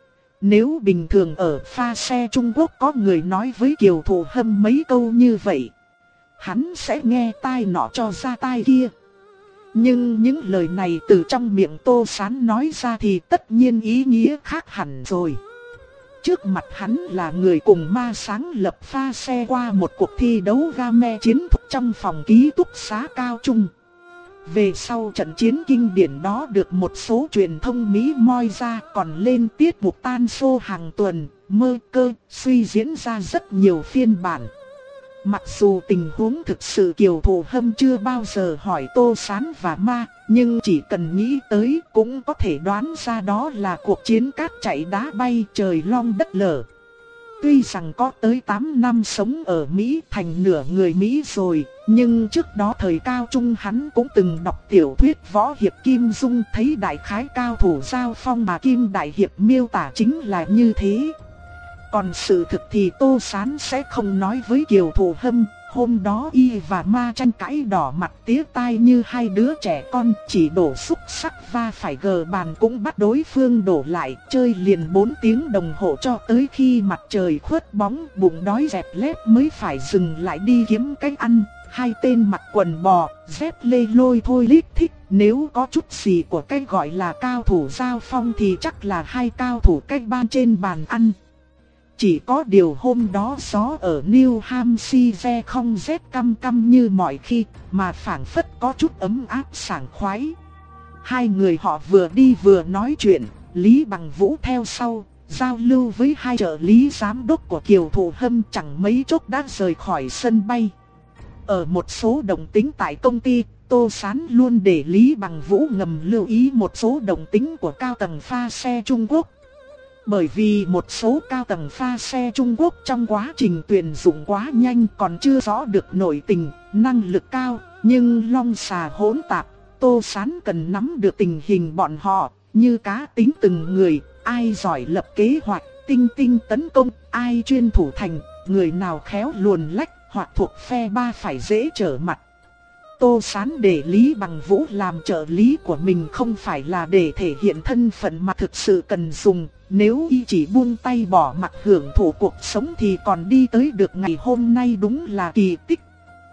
Nếu bình thường ở pha xe Trung Quốc có người nói với Kiều Thụ Hâm mấy câu như vậy, hắn sẽ nghe tai nọ cho ra tai kia. Nhưng những lời này từ trong miệng Tô Sán nói ra thì tất nhiên ý nghĩa khác hẳn rồi. Trước mặt hắn là người cùng ma sáng lập pha xe qua một cuộc thi đấu game chiến thuật trong phòng ký túc xá cao trung. Về sau trận chiến kinh điển đó được một số truyền thông Mỹ moi ra, còn lên tiết mục tan show hàng tuần, mơ cơ, suy diễn ra rất nhiều phiên bản. Mặc dù tình huống thực sự Kiều Thụ Hâm chưa bao giờ hỏi Tô Sán và ma, nhưng chỉ cần nghĩ tới cũng có thể đoán ra đó là cuộc chiến cát chạy đá bay, trời long đất lở. Tuy rằng có tới tám năm sống ở Mỹ thành nửa người Mỹ rồi, nhưng trước đó thời cao trung hắn cũng từng đọc tiểu thuyết võ hiệp Kim Dung, thấy đại khái cao thủ giao phong mà Kim Đại Hiệp miêu tả chính là như thế. Còn sự thực thì Tô Sán sẽ không nói với Kiều Thụ Hâm. Hôm đó y và ma tranh cãi đỏ mặt tía tai như hai đứa trẻ con, chỉ đổ xúc sắc va phải gờ bàn cũng bắt đối phương đổ lại, chơi liền bốn tiếng đồng hồ cho tới khi mặt trời khuất bóng, bụng đói dẹp lép mới phải dừng lại đi kiếm cái ăn. Hai tên mặc quần bò, dép lê lôi thôi lít thích, nếu có chút gì của cái gọi là cao thủ giao phong thì chắc là hai cao thủ cách ban trên bàn ăn. Chỉ có điều hôm đó gió ở New Hampshire không rét căm căm như mọi khi, mà phảng phất có chút ấm áp sảng khoái. Hai người họ vừa đi vừa nói chuyện, Lý Bằng Vũ theo sau, giao lưu với hai trợ lý giám đốc của Kiều Thụ Hâm, chẳng mấy chốc đã rời khỏi sân bay. Ở một số động tĩnh tại công ty, Tô Sán luôn để Lý Bằng Vũ ngầm lưu ý một số động tĩnh của cao tầng pha xe Trung Quốc. Bởi vì một số cao tầng pha xe Trung Quốc trong quá trình tuyển dụng quá nhanh, còn chưa rõ được nội tình, năng lực cao, nhưng long xà hỗn tạp. Tô Sán cần nắm được tình hình bọn họ, như cá tính từng người, ai giỏi lập kế hoạch, tinh tinh tấn công, ai chuyên thủ thành, người nào khéo luồn lách hoặc thuộc phe ba phải dễ trở mặt. Tô Sán để Lý Bằng Vũ làm trợ lý của mình không phải là để thể hiện thân phận mà thực sự cần dùng. Nếu y chỉ buông tay bỏ mặc hưởng thụ cuộc sống thì còn đi tới được ngày hôm nay đúng là kỳ tích.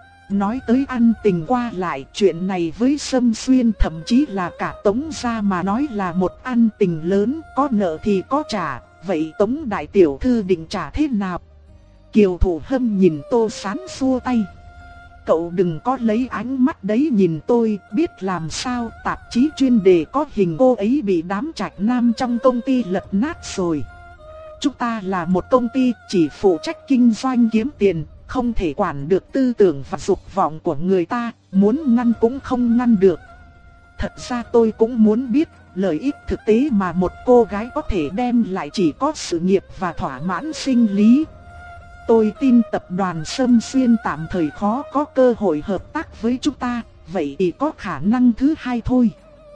Nói tới ăn tình qua lại, chuyện này với Sâm Xuyên thậm chí là cả Tống gia mà nói là một ăn tình lớn, có nợ thì có trả. Vậy Tống đại tiểu thư định trả thế nào? Kiều Thụ Hâm nhìn Tô Sán xua tay. Cậu đừng có lấy ánh mắt đấy nhìn tôi, biết làm sao, tạp chí chuyên đề có hình cô ấy bị đám trạch nam trong công ty lật nát rồi. Chúng ta là một công ty chỉ phụ trách kinh doanh kiếm tiền, không thể quản được tư tưởng và dục vọng của người ta, muốn ngăn cũng không ngăn được. Thật ra tôi cũng muốn biết, lợi ích thực tế mà một cô gái có thể đem lại chỉ có sự nghiệp và thỏa mãn sinh lý. Tôi tin tập đoàn Sâm Xuyên tạm thời khó có cơ hội hợp tác với chúng ta, vậy thì có khả năng thứ hai thôi.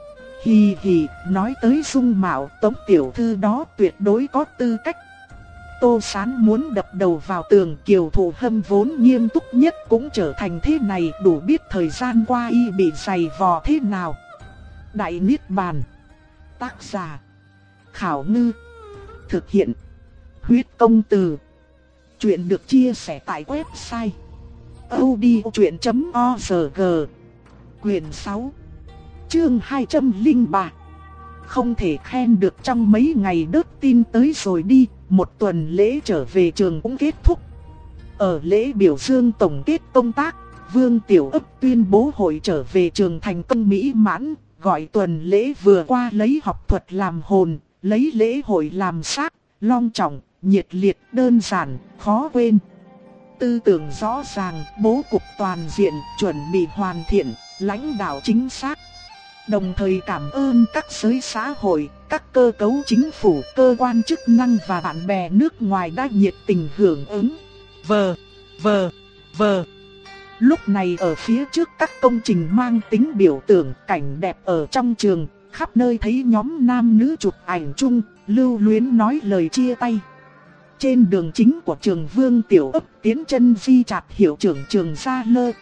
Hì hì, nói tới dung mạo, Tống tiểu thư đó tuyệt đối có tư cách. Tô Sán muốn đập đầu vào tường, Kiều Thụ Hâm vốn nghiêm túc nhất cũng trở thành thế này, đủ biết thời gian qua y bị dày vò thế nào. Đại Niết Bàn. Tác giả Khảo Ngư. Thực hiện Huyết Công Từ. Chuyện được chia sẻ tại website audiochuyện chấm org. Quyền sáu, chương hai trăm lẻ ba. Không thể khen được trong mấy ngày đớt tin tới rồi đi, một tuần lễ trở về trường cũng kết thúc. Ở lễ biểu dương tổng kết công tác, Vương Tiểu Ấp tuyên bố hội trở về trường thành công mỹ mãn, gọi tuần lễ vừa qua lấy học thuật làm hồn, lấy lễ hội làm xác, long trọng, nhiệt liệt, đơn giản, khó quên. Tư tưởng rõ ràng, bố cục toàn diện, chuẩn bị hoàn thiện, lãnh đạo chính xác. Đồng thời cảm ơn các giới xã hội, các cơ cấu chính phủ, cơ quan chức năng và bạn bè nước ngoài đã nhiệt tình hưởng ứng. Vờ, vờ, vờ. Lúc này ở phía trước các công trình mang tính biểu tượng, cảnh đẹp ở trong trường, khắp nơi thấy nhóm nam nữ chụp ảnh chung, lưu luyến nói lời chia tay. Trên đường chính của trường Vương Tiểu ấp tiến chân di chặt hiệu trưởng trường Gia Lơ,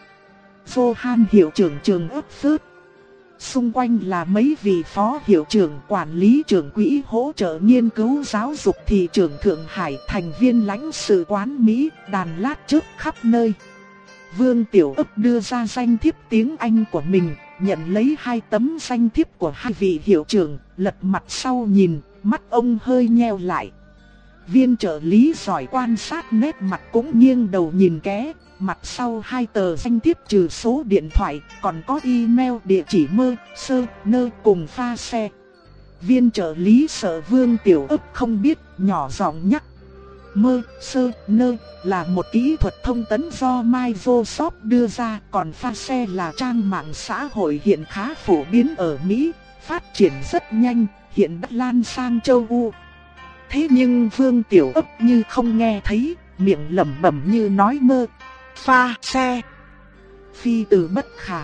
Johan hiệu trưởng trường ấp Phước. Xung quanh là mấy vị phó hiệu trưởng, quản lý trưởng quỹ hỗ trợ nghiên cứu giáo dục thị trường Thượng Hải, thành viên lãnh sự quán Mỹ, đàn lát trước khắp nơi. Vương Tiểu ấp đưa ra danh thiếp tiếng Anh của mình, nhận lấy hai tấm danh thiếp của hai vị hiệu trưởng, lật mặt sau nhìn, mắt ông hơi nheo lại. Viên trợ lý giỏi quan sát nét mặt cũng nghiêng đầu nhìn ké, mặt sau hai tờ danh thiếp trừ số điện thoại, còn có email, địa chỉ mơ, sơ, nơ cùng pha xe. Viên trợ lý sợ Vương Tiểu ấp không biết, nhỏ giọng nhắc. Mơ, sơ, nơ là một kỹ thuật thông tấn do Microsoft đưa ra, còn pha xe là trang mạng xã hội hiện khá phổ biến ở Mỹ, phát triển rất nhanh, hiện đã lan sang châu Âu. Thế nhưng Vương Tiểu ấp như không nghe thấy, miệng lẩm bẩm như nói mơ, pha xe. Phi từ bất khả.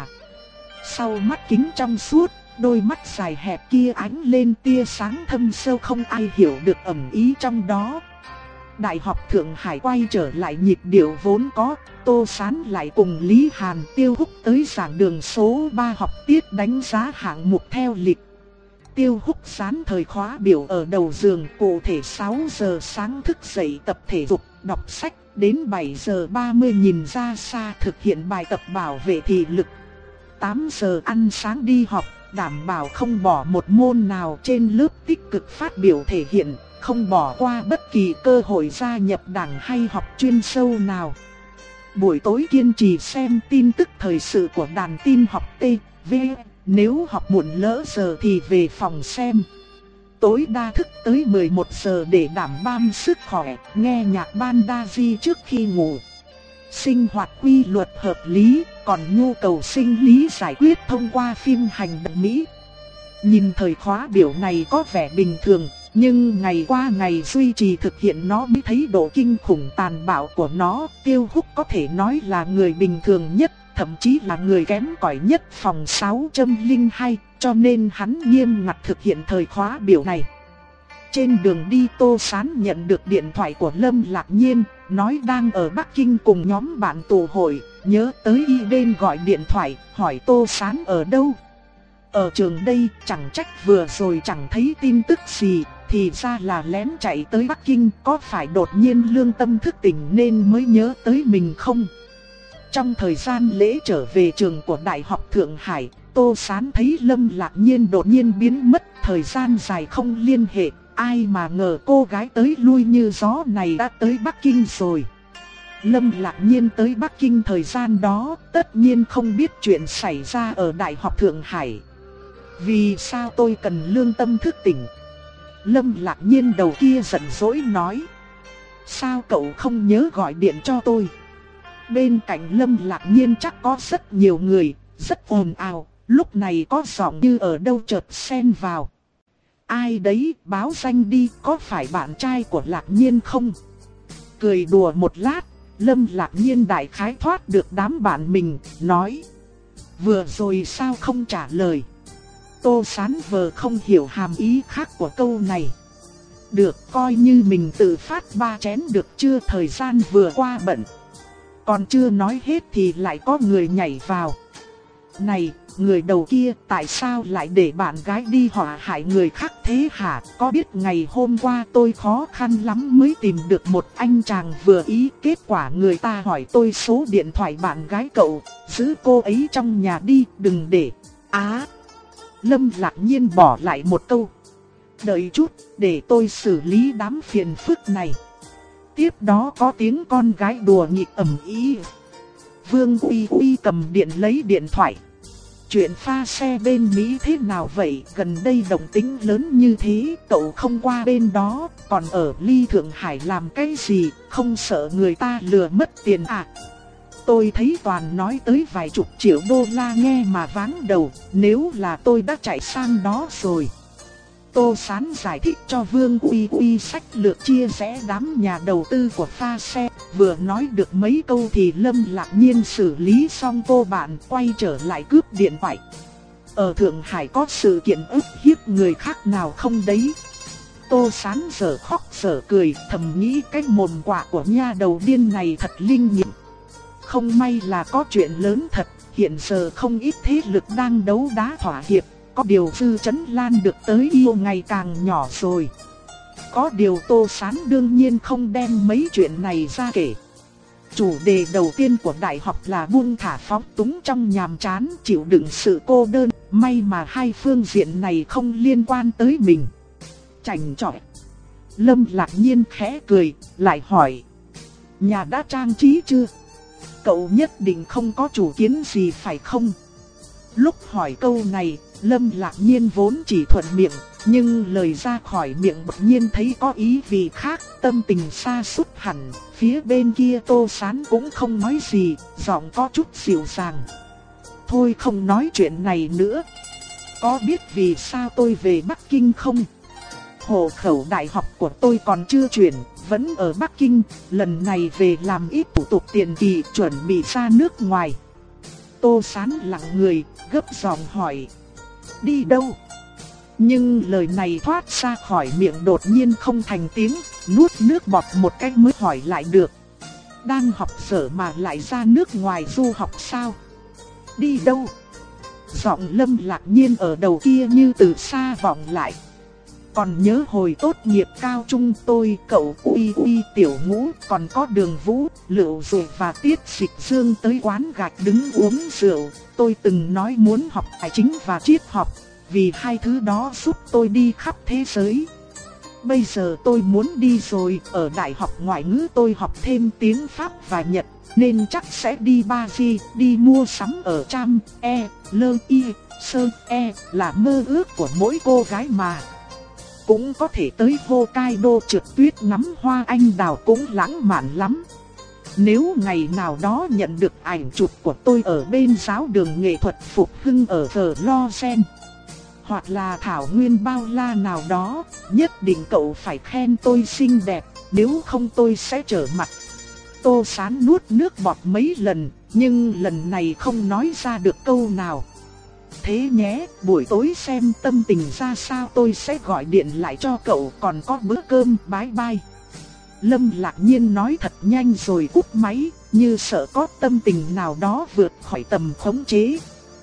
Sau mắt kính trong suốt, đôi mắt dài hẹp kia ánh lên tia sáng thâm sâu không ai hiểu được ẩn ý trong đó. Đại học Thượng Hải quay trở lại nhịp điệu vốn có, Tô Sán lại cùng Lý Hàn Tiêu Húc tới giảng đường số ba học tiết đánh giá hạng mục theo lịch. Tiêu Húc dán thời khóa biểu ở đầu giường, cụ thể sáu giờ sáng thức dậy tập thể dục, đọc sách, đến bảy giờ ba mươi nhìn ra xa thực hiện bài tập bảo vệ thị lực. tám giờ ăn sáng đi học, đảm bảo không bỏ một môn nào trên lớp tích cực phát biểu thể hiện, không bỏ qua bất kỳ cơ hội gia nhập đảng hay học chuyên sâu nào. Buổi tối kiên trì xem tin tức thời sự của đàn tin học T V, nếu học muộn lỡ giờ thì về phòng xem. Tối đa thức tới mười một giờ để đảm bảo sức khỏe, nghe nhạc Bandaji trước khi ngủ. Sinh hoạt quy luật hợp lý, còn nhu cầu sinh lý giải quyết thông qua phim hành động Mỹ. Nhìn thời khóa biểu này có vẻ bình thường, nhưng ngày qua ngày duy trì thực hiện nó mới thấy độ kinh khủng tàn bạo của nó. Tiêu Húc có thể nói là người bình thường nhất, thậm chí là người kém cỏi nhất phòng sáu không hai, cho nên hắn nghiêm ngặt thực hiện thời khóa biểu này. Trên đường đi Tô Sán nhận được điện thoại của Lâm Lạc Nhiên, nói đang ở Bắc Kinh cùng nhóm bạn tụ hội, nhớ tới y đến gọi điện thoại, hỏi Tô Sán ở đâu. Ở trường đây, chẳng trách vừa rồi chẳng thấy tin tức gì, thì ra là lén chạy tới Bắc Kinh, có phải đột nhiên lương tâm thức tỉnh nên mới nhớ tới mình không? Trong thời gian lễ trở về trường của Đại học Thượng Hải, Tô Sán thấy Lâm Lạc Nhiên đột nhiên biến mất, thời gian dài không liên hệ, ai mà ngờ cô gái tới lui như gió này đã tới Bắc Kinh rồi. Lâm Lạc Nhiên tới Bắc Kinh thời gian đó, tất nhiên không biết chuyện xảy ra ở Đại học Thượng Hải. Vì sao tôi cần lương tâm thức tỉnh? Lâm Lạc Nhiên đầu kia giận dỗi nói. Sao cậu không nhớ gọi điện cho tôi? Bên cạnh Lâm Lạc Nhiên chắc có rất nhiều người, rất ồn ào, lúc này có giọng như ở đâu chợt xen vào. Ai đấy, báo danh đi, có phải bạn trai của Lạc Nhiên không? Cười đùa một lát, Lâm Lạc Nhiên đại khái thoát được đám bạn mình, nói. Vừa rồi sao không trả lời? Tô Sán vờ không hiểu hàm ý khác của câu này. Được, coi như mình tự phát ba chén được chưa, thời gian vừa qua bận. Còn chưa nói hết thì lại có người nhảy vào. Này, người đầu kia tại sao lại để bạn gái đi họa hại người khác thế hả? Có biết ngày hôm qua tôi khó khăn lắm mới tìm được một anh chàng vừa ý. Kết quả người ta hỏi tôi số điện thoại bạn gái cậu, giữ cô ấy trong nhà đi, đừng để. Á, Lâm Lạc Nhiên bỏ lại một câu. Đợi chút, để tôi xử lý đám phiền phức này. Tiếp đó có tiếng con gái đùa nghịch ầm ĩ. Vương Uy Uy cầm điện lấy điện thoại. Chuyện pha xe bên Mỹ thế nào vậy? Gần đây động tĩnh lớn như thế, cậu không qua bên đó, còn ở Ly Thượng Hải làm cái gì, không sợ người ta lừa mất tiền à? Tôi thấy toàn nói tới vài chục triệu đô la nghe mà váng đầu, nếu là tôi đã chạy sang đó rồi. Tô Sán giải thích cho Vương Uy Uy sách lược chia rẽ đám nhà đầu tư của pha xe. Vừa nói được mấy câu thì Lâm Lạc Nhiên xử lý xong cô bạn, quay trở lại cướp điện thoại. Ở Thượng Hải có sự kiện ức hiếp người khác nào không đấy? Tô Sán giờ khóc giờ cười, thầm nghĩ cái mồm quạ của nha đầu điên này thật linh nghiệm. Không may là có chuyện lớn thật, hiện giờ không ít thế lực đang đấu đá thỏa hiệp, có điều dư chấn lan được tới yêu ngày càng nhỏ rồi. Có điều Tô Sán đương nhiên không đem mấy chuyện này ra kể. Chủ đề đầu tiên của đại học là buông thả phóng túng trong nhàm chán, chịu đựng sự cô đơn, may mà hai phương diện này không liên quan tới mình. Chảnh chọe. Lâm Lạc Nhiên khẽ cười, lại hỏi. Nhà đã trang trí chưa? Cậu nhất định không có chủ kiến gì phải không? Lúc hỏi câu này, Lâm Lạc Nhiên vốn chỉ thuận miệng, nhưng lời ra khỏi miệng đột nhiên thấy có ý vị khác, tâm tình xa sút hẳn. Phía bên kia Tô Sán cũng không nói gì, giọng có chút dịu dàng. Thôi không nói chuyện này nữa. Có biết vì sao tôi về Bắc Kinh không? Hộ khẩu đại học của tôi còn chưa chuyển, vẫn ở Bắc Kinh, lần này về làm ít thủ tục tiền kỳ chuẩn bị ra nước ngoài. Tô Sán lặng người, gấp giọng hỏi. Đi đâu? Nhưng lời này thoát ra khỏi miệng đột nhiên không thành tiếng, nuốt nước bọt một cách mới hỏi lại được. Đang học sở mà lại ra nước ngoài du học sao? Đi đâu? Giọng Lâm Lạc Nhiên ở đầu kia như từ xa vọng lại. Còn nhớ hồi tốt nghiệp cao trung tôi, cậu Uy Uy, Tiểu Ngũ, còn có Đường Vũ, Lựu Dụ và Tiết Dịch Dương tới quán gạch đứng uống rượu. Tôi từng nói muốn học tài chính và triết học, vì hai thứ đó giúp tôi đi khắp thế giới. Bây giờ tôi muốn đi rồi, ở đại học ngoại ngữ tôi học thêm tiếng Pháp và Nhật, nên chắc sẽ đi Paris, đi mua sắm ở Cham, E, Lơ Y, Sơn E, là mơ ước của mỗi cô gái mà. Cũng có thể tới Hokkaido trượt tuyết ngắm hoa anh đào cũng lãng mạn lắm. Nếu ngày nào đó nhận được ảnh chụp của tôi ở bên giáo đường nghệ thuật Phục Hưng ở Vlorsen, hoặc là thảo nguyên bao la nào đó, nhất định cậu phải khen tôi xinh đẹp, nếu không tôi sẽ trở mặt. Tô Sán nuốt nước bọt mấy lần, nhưng lần này không nói ra được câu nào. Thế nhé, buổi tối xem tâm tình ra sao tôi sẽ gọi điện lại cho cậu, còn có bữa cơm, bye bye. Lâm Lạc Nhiên nói thật nhanh rồi cúp máy, như sợ có tâm tình nào đó vượt khỏi tầm khống chế.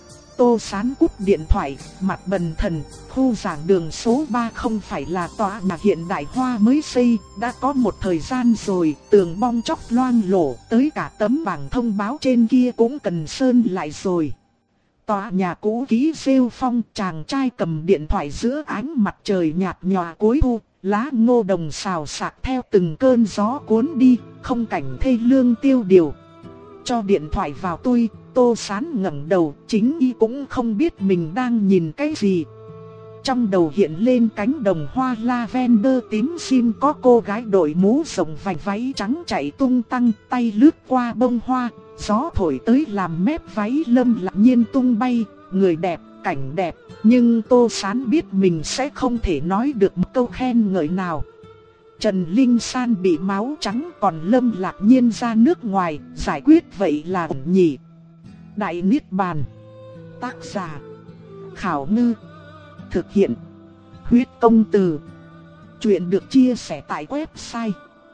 Tô Sán cúp điện thoại, mặt bần thần, khu giảng đường số ba không phải là tòa nhà hiện đại Hoa mới xây, đã có một thời gian rồi, tường bong chóc loang lổ, tới cả tấm bảng thông báo trên kia cũng cần sơn lại rồi. Tòa nhà cũ kỹ rêu phong, chàng trai cầm điện thoại giữa ánh mặt trời nhạt nhòa cuối thu, lá ngô đồng xào xạc theo từng cơn gió cuốn đi, không cảnh thê lương tiêu điều. Cho điện thoại vào tôi, Tô Sán ngẩng đầu, chính y cũng không biết mình đang nhìn cái gì. Trong đầu hiện lên cánh đồng hoa lavender tím sim, có cô gái đội mũ rộng vành váy trắng chạy tung tăng, tay lướt qua bông hoa, gió thổi tới làm mép váy Lâm Lạc Nhiên tung bay, người đẹp, cảnh đẹp, nhưng Tô Sán biết mình sẽ không thể nói được một câu khen ngợi nào. Trần Linh San bị máu trắng, còn Lâm Lạc Nhiên ra nước ngoài, giải quyết vậy là ổn nhỉ. Đại Niết Bàn. Tác giả Khảo Ngư. Thực hiện Huyết Công Từ. Chuyện được chia sẻ tại website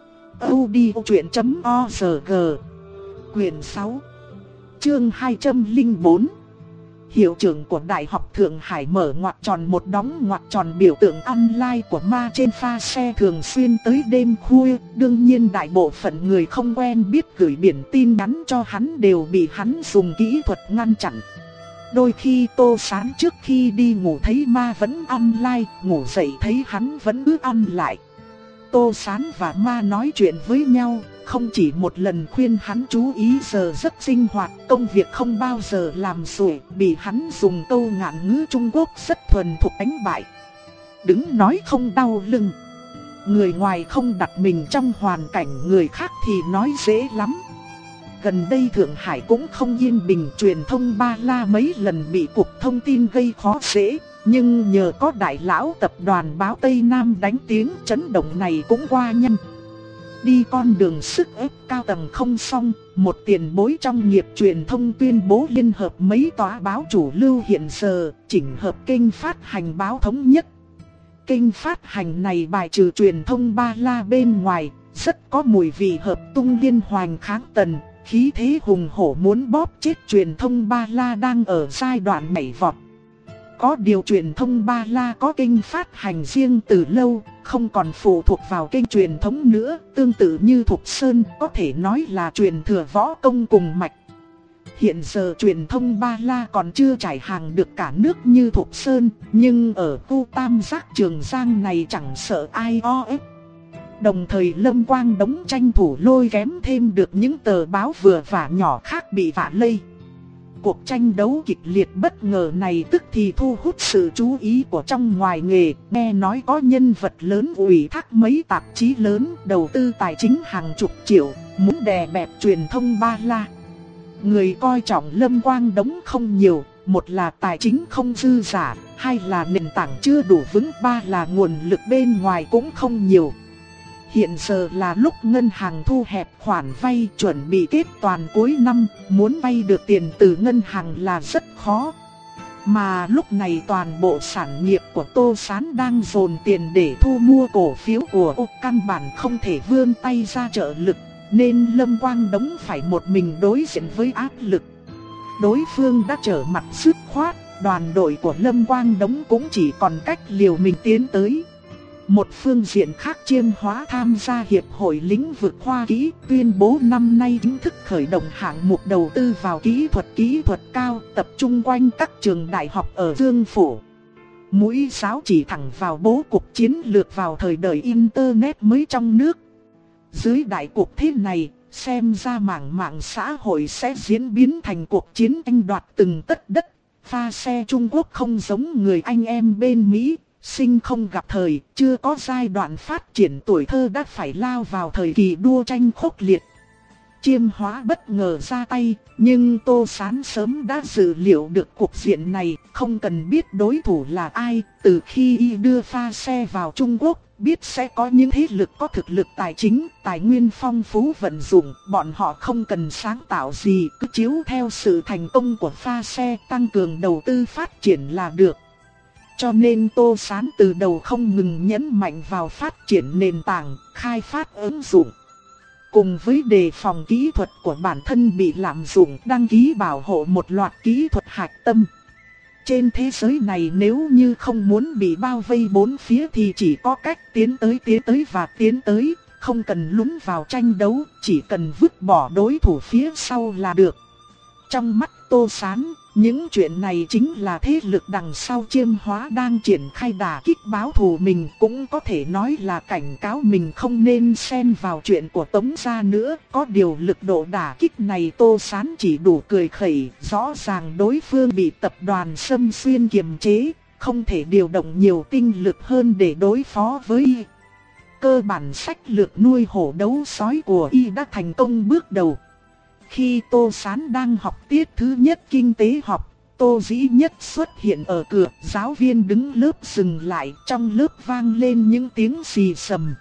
audiochuyện chấm org. Quyển sáu, chương hai trăm lẻ bốn. Hiệu trưởng của Đại học Thượng Hải mở ngoặc tròn một đóng ngoặc tròn biểu tượng online của ma trên pha xe thường xuyên tới đêm khuya. Đương nhiên đại bộ phận người không quen biết gửi biển tin nhắn cho hắn đều bị hắn dùng kỹ thuật ngăn chặn. Đôi khi Tô Sán trước khi đi ngủ thấy ma vẫn online, ngủ dậy thấy hắn vẫn cứ ăn lại. Tô Sán và ma nói chuyện với nhau, không chỉ một lần khuyên hắn chú ý giờ giấc sinh hoạt, công việc không bao giờ làm xuể, bị hắn dùng câu ngạn ngữ Trung Quốc rất thuần thục đánh bại. Đứng nói không đau lưng. Người ngoài không đặt mình trong hoàn cảnh người khác thì nói dễ lắm. Gần đây Thượng Hải cũng không yên bình, truyền thông Ba La mấy lần bị cục thông tin gây khó dễ. Nhưng nhờ có đại lão tập đoàn báo Tây Nam đánh tiếng, chấn động này cũng qua nhanh. Đi con đường sức ép cao tầng không xong, một tiền bối trong nghiệp truyền thông tuyên bố liên hợp mấy tòa báo chủ lưu hiện giờ, chỉnh hợp kênh phát hành báo thống nhất. kênh phát hành này bài trừ truyền thông ba la bên ngoài, rất có mùi vị hợp tung liên hoành kháng tần, khí thế hùng hổ muốn bóp chết truyền thông ba la đang ở giai đoạn nhảy vọt. Có điều truyền thông ba la có kênh phát hành riêng từ lâu, không còn phụ thuộc vào kênh truyền thống nữa, tương tự như Thục Sơn có thể nói là truyền thừa võ công cùng mạch. Hiện giờ truyền thông ba la còn chưa trải hàng được cả nước như Thục Sơn, nhưng ở khu tam giác Trường Giang này chẳng sợ ai o ép. Đồng thời Lâm Quang Đống tranh thủ lôi kém thêm được những tờ báo vừa và nhỏ khác bị vạ lây. Cuộc tranh đấu kịch liệt bất ngờ này tức thì thu hút sự chú ý của trong ngoài nghề. Nghe nói có nhân vật lớn ủy thác mấy tạp chí lớn đầu tư tài chính hàng chục triệu, muốn đè bẹp truyền thông ba la. Người coi trọng Lâm Quang Đống không nhiều, một là tài chính không dư giả, hai là nền tảng chưa đủ vững, ba là nguồn lực bên ngoài cũng không nhiều. Hiện giờ là lúc ngân hàng thu hẹp khoản vay, chuẩn bị kết toàn cuối năm, muốn vay được tiền từ ngân hàng là rất khó. Mà lúc này toàn bộ sản nghiệp của Tô Sán đang dồn tiền để thu mua cổ phiếu của ô, căn bản không thể vươn tay ra trợ lực, nên Lâm Quang Đống phải một mình đối diện với áp lực. Đối phương đã trở mặt dứt khoát, đoàn đội của Lâm Quang Đống cũng chỉ còn cách liều mình tiến tới. Một phương diện khác, Chiêm Hóa tham gia Hiệp hội lĩnh vực khoa kỹ, tuyên bố năm nay chính thức khởi động hạng mục đầu tư vào kỹ thuật kỹ thuật cao, tập trung quanh các trường đại học ở Dương Phủ. Mũi giáo chỉ thẳng vào bố cục chiến lược vào thời đời Internet mới trong nước. Dưới đại cục thế này, xem ra mảng mạng xã hội sẽ diễn biến thành cuộc chiến tranh đoạt từng tấc đất. Pha xe Trung Quốc không giống người anh em bên Mỹ. Sinh không gặp thời, chưa có giai đoạn phát triển tuổi thơ đã phải lao vào thời kỳ đua tranh khốc liệt. Chiêm Hóa bất ngờ ra tay, nhưng Tô Sán sớm đã dự liệu được cuộc diện này, không cần biết đối thủ là ai. Từ khi y đưa pha xe vào Trung Quốc, biết sẽ có những thế lực có thực lực tài chính, tài nguyên phong phú vận dụng, bọn họ không cần sáng tạo gì, cứ chiếu theo sự thành công của pha xe tăng cường đầu tư phát triển là được. Cho nên Tô Sán từ đầu không ngừng nhấn mạnh vào phát triển nền tảng, khai phát ứng dụng. Cùng với đề phòng kỹ thuật của bản thân bị lạm dụng, đăng ký bảo hộ một loạt kỹ thuật hạch tâm. Trên thế giới này nếu như không muốn bị bao vây bốn phía thì chỉ có cách tiến tới tiến tới và tiến tới, không cần lún vào tranh đấu, chỉ cần vứt bỏ đối thủ phía sau là được. Trong mắt Tô Sán, những chuyện này chính là thế lực đằng sau Chiêm Hóa đang triển khai đả kích báo thù mình, cũng có thể nói là cảnh cáo mình không nên xen vào chuyện của Tống gia nữa. Có điều lực độ đả kích này Tô Sán chỉ đủ cười khẩy, rõ ràng đối phương bị tập đoàn Sâm Xuyên kiềm chế, không thể điều động nhiều tinh lực hơn để đối phó với y. Cơ bản sách lược nuôi hổ đấu sói của y đã thành công bước đầu. Khi Tô Sán đang học tiết thứ nhất kinh tế học, Tô Dĩ Nhất xuất hiện ở cửa, giáo viên đứng lớp dừng lại, trong lớp vang lên những tiếng xì xầm.